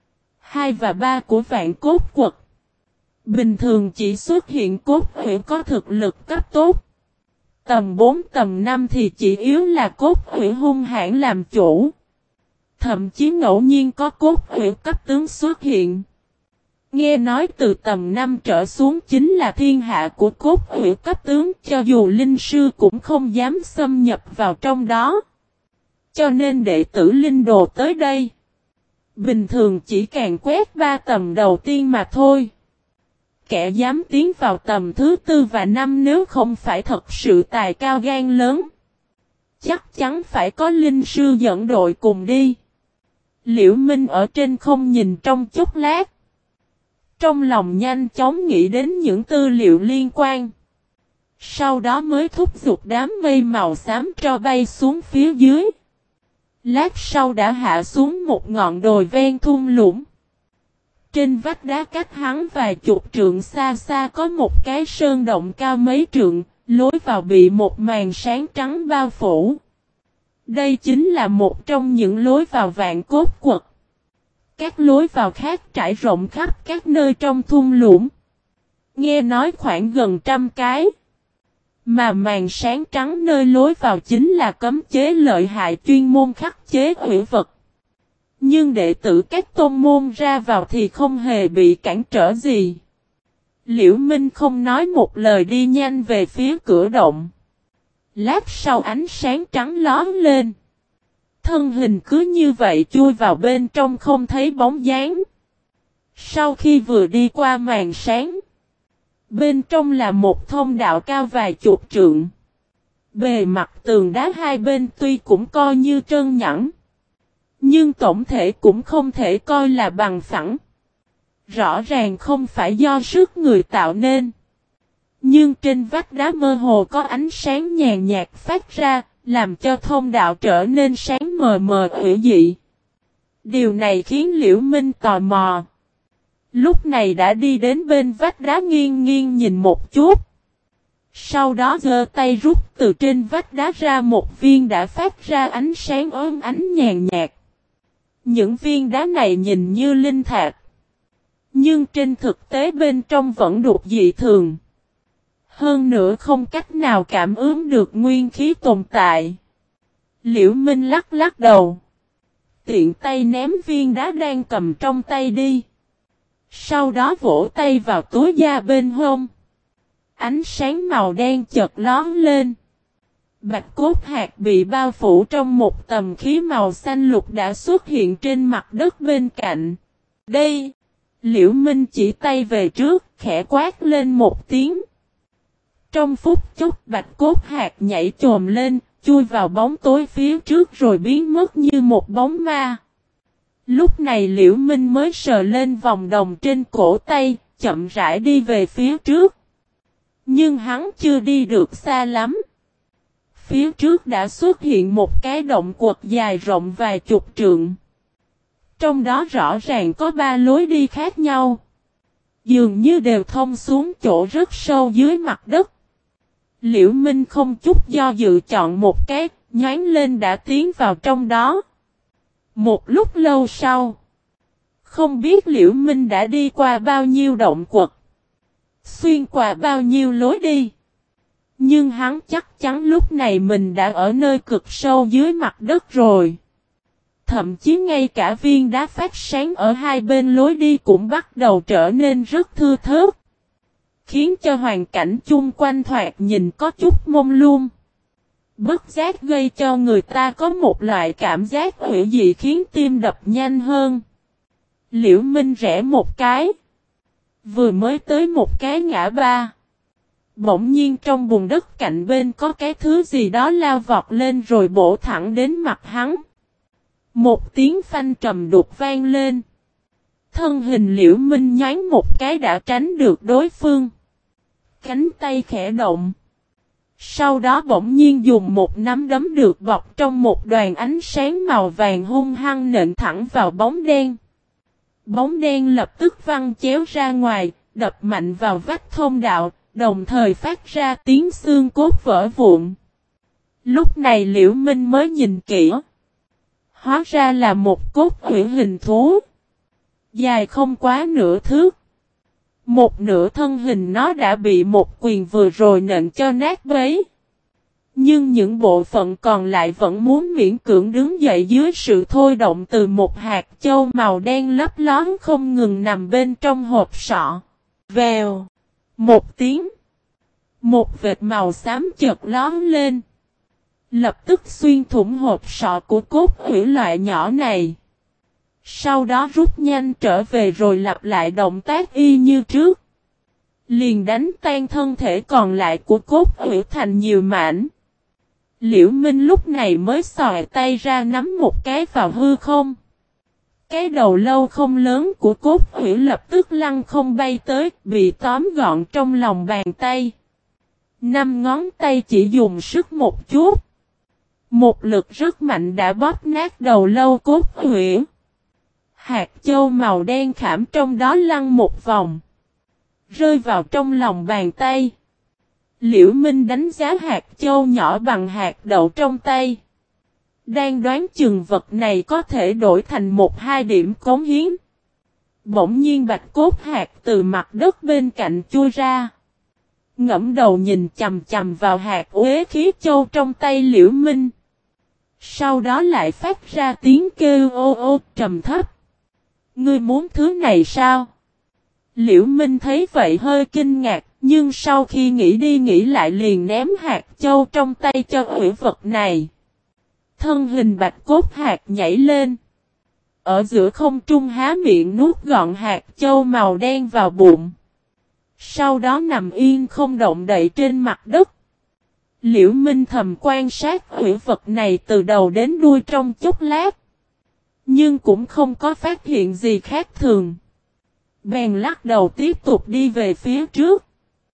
2 và 3 của vạn cốt quật bình thường chỉ xuất hiện cốt hủy có thực lực cấp tốt. Tầng 4 tầng 5 thì chỉ yếu là cốt hủy hung hãn làm chủ. Thậm chí ngẫu nhiên có cốt hủy cấp tướng xuất hiện. Nghe nói từ tầng 5 trở xuống chính là thiên hạ của cốt hủy cấp tướng, cho dù linh sư cũng không dám xâm nhập vào trong đó. Cho nên đệ tử linh đồ tới đây, Bình thường chỉ càng quét 3 tầm đầu tiên mà thôi. Kẻ dám tiến vào tầm thứ 4 và 5 nếu không phải thật sự tài cao gan lớn, chắc chắn phải có linh sư dẫn đội cùng đi. Liễu Minh ở trên không nhìn trong chốc lát. Trong lòng nhanh chóng nghĩ đến những tư liệu liên quan. Sau đó mới thúc giục đám mây màu xám cho bay xuống phía dưới. Lát sau đã hạ xuống một ngọn đồi ven thung lũng. Trên vách đá cách hắn vài chục trượng xa xa có một cái sơn động cao mấy trượng, lối vào bị một màn sáng trắng bao phủ. Đây chính là một trong những lối vào Vạn Cốt Quật. Các lối vào khác trải rộng khắp các nơi trong thung lũng. Nghe nói khoảng gần 100 cái. Mà màn sáng trắng nơi lối vào chính là cấm chế lợi hại chuyên môn khắc chế hủy vật. Nhưng đệ tử các tôn môn ra vào thì không hề bị cản trở gì. Liễu Minh không nói một lời đi nhanh về phía cửa động. Lát sau ánh sáng trắng lóe lên. Thân hình cứ như vậy chui vào bên trong không thấy bóng dáng. Sau khi vừa đi qua màn sáng, bên trong là một thông đạo cao vài chục trượng. Bề mặt tường đá hai bên tuy cũng coi như trơn nhẵn, nhưng tổng thể cũng không thể coi là bằng phẳng. Rõ ràng không phải do sức người tạo nên. Nhưng trên vách đá mơ hồ có ánh sáng nhàn nhạt phát ra, làm cho thông đạo trở nên sáng mờ mờ hữu dị. Điều này khiến Liễu Minh tò mò. Lúc này đã đi đến bên vách đá nghiêng nghiêng nhìn một chút. Sau đó giơ tay rút từ trên vách đá ra một viên đã phát ra ánh sáng ốm ánh nhàn nhạt. Những viên đá này nhìn như linh thạch, nhưng trên thực tế bên trong vẫn đục dị thường. Hơn nữa không cách nào cảm ứng được nguyên khí tồn tại. Liễu Minh lắc lắc đầu. Tiện tay ném viên đá đang cầm trong tay đi. Sau đó vỗ tay vào túi da bên hông. Ánh sáng màu đen chợt lóe lên. Bạch cốt hạt bị bao phủ trong một tầm khí màu xanh lục đã xuất hiện trên mặt đất bên cạnh. Đây! Liễu Minh chỉ tay về trước, khẽ quát lên một tiếng. Trong phút chốc bạch cốt hạt nhảy chồm lên, chui vào bóng tối phía trước rồi biến mất như một bóng ma. Lúc này Liễu Minh mới sờ lên vòng đồng trên cổ tay, chậm rãi đi về phía trước. Nhưng hắn chưa đi được xa lắm. Phía trước đã xuất hiện một cái động quật dài rộng vài chục trượng. Trong đó rõ ràng có 3 lối đi khác nhau. Dường như đều thông xuống chỗ rất sâu dưới mặt đất. Liễu Minh không chút do dự chọn một cái, nhoáng lên đã tiến vào trong đó. Một lúc lâu sau, không biết Liễu Minh đã đi qua bao nhiêu động quật, xuyên qua bao nhiêu lối đi. Nhưng hắn chắc chắn lúc này mình đã ở nơi cực sâu dưới mặt đất rồi. Thậm chí ngay cả viên đá phát sáng ở hai bên lối đi cũng bắt đầu trở nên rất thưa thớt, khiến cho hoàn cảnh chung quanh thoạt nhìn có chút mông lung. Bất giác gây cho người ta có một loại cảm giác hữu dị khiến tim đập nhanh hơn. Liễu Minh rẽ một cái. Vừa mới tới một cái ngã ba. Bỗng nhiên trong bùn đất cạnh bên có cái thứ gì đó lao vọt lên rồi bổ thẳng đến mặt hắn. Một tiếng phanh trầm đục vang lên. Thân hình Liễu Minh nhoáng một cái đã tránh được đối phương. Cánh tay khẽ động. Sau đó bỗng nhiên dùng một nắm đấm được bọc trong một đoàn ánh sáng màu vàng hung hăng nện thẳng vào bóng đen. Bóng đen lập tức văng chéo ra ngoài, đập mạnh vào vách thông đạo, đồng thời phát ra tiếng xương cốt vỡ vụn. Lúc này Liễu Minh mới nhìn kỹ. Hóa ra là một cốt hủy hình thú. Dài không quá nửa thước. Một nửa thân hình nó đã bị một quyền vừa rồi nện cho nát bấy. Nhưng những bộ phận còn lại vẫn muốn miễn cưỡng đứng dậy dưới sự thôi động từ một hạt châu màu đen lấp lón không ngừng nằm bên trong hộp sọ. Vèo. Một tiếng. Một vệt màu xám chợt lón lên. Lập tức xuyên thủng hộp sọ của cốt hủy loại nhỏ này. Sau đó rút nhanh trở về rồi lặp lại động tác y như trước. Liền đánh tan thân thể còn lại của cốt hủy thành nhiều mảnh. Liễu Minh lúc này mới xòe tay ra nắm một cái vào hư không. Cái đầu lâu không lớn của cốt hủy lập tức lăn không bay tới, bị tóm gọn trong lòng bàn tay. 5 ngón tay chỉ dùng sức một chút. Một lực rất mạnh đã bóp nát đầu lâu cốt hủy. Hạt châu màu đen khảm trong đó lăn một vòng. Rơi vào trong lòng bàn tay. Liễu Minh đánh giá hạt châu nhỏ bằng hạt đậu trong tay. Đang đoán chừng vật này có thể đổi thành 1-2 điểm cống hiến. Bỗng nhiên bạch cốt hạt từ mặt đất bên cạnh chui ra. Ngẫm đầu nhìn chằm chằm vào hạt uế khí châu trong tay Liễu Minh. Sau đó lại phát ra tiếng kêu ô ô trầm thấp. Ngươi muốn thứ này sao? Liễu Minh thấy vậy hơi kinh ngạc, nhưng sau khi nghĩ đi nghĩ lại liền ném hạt châu trong tay cho ủy vật này. Thân hình bạch cốt hạt nhảy lên. Ở giữa không trung há miệng nuốt gọn hạt châu màu đen vào bụng. Sau đó nằm yên không động đậy trên mặt đất. Liễu Minh thầm quan sát ủy vật này từ đầu đến đuôi trong chốc lát. Nhưng cũng không có phát hiện gì khác thường. Bèn lắc đầu tiếp tục đi về phía trước.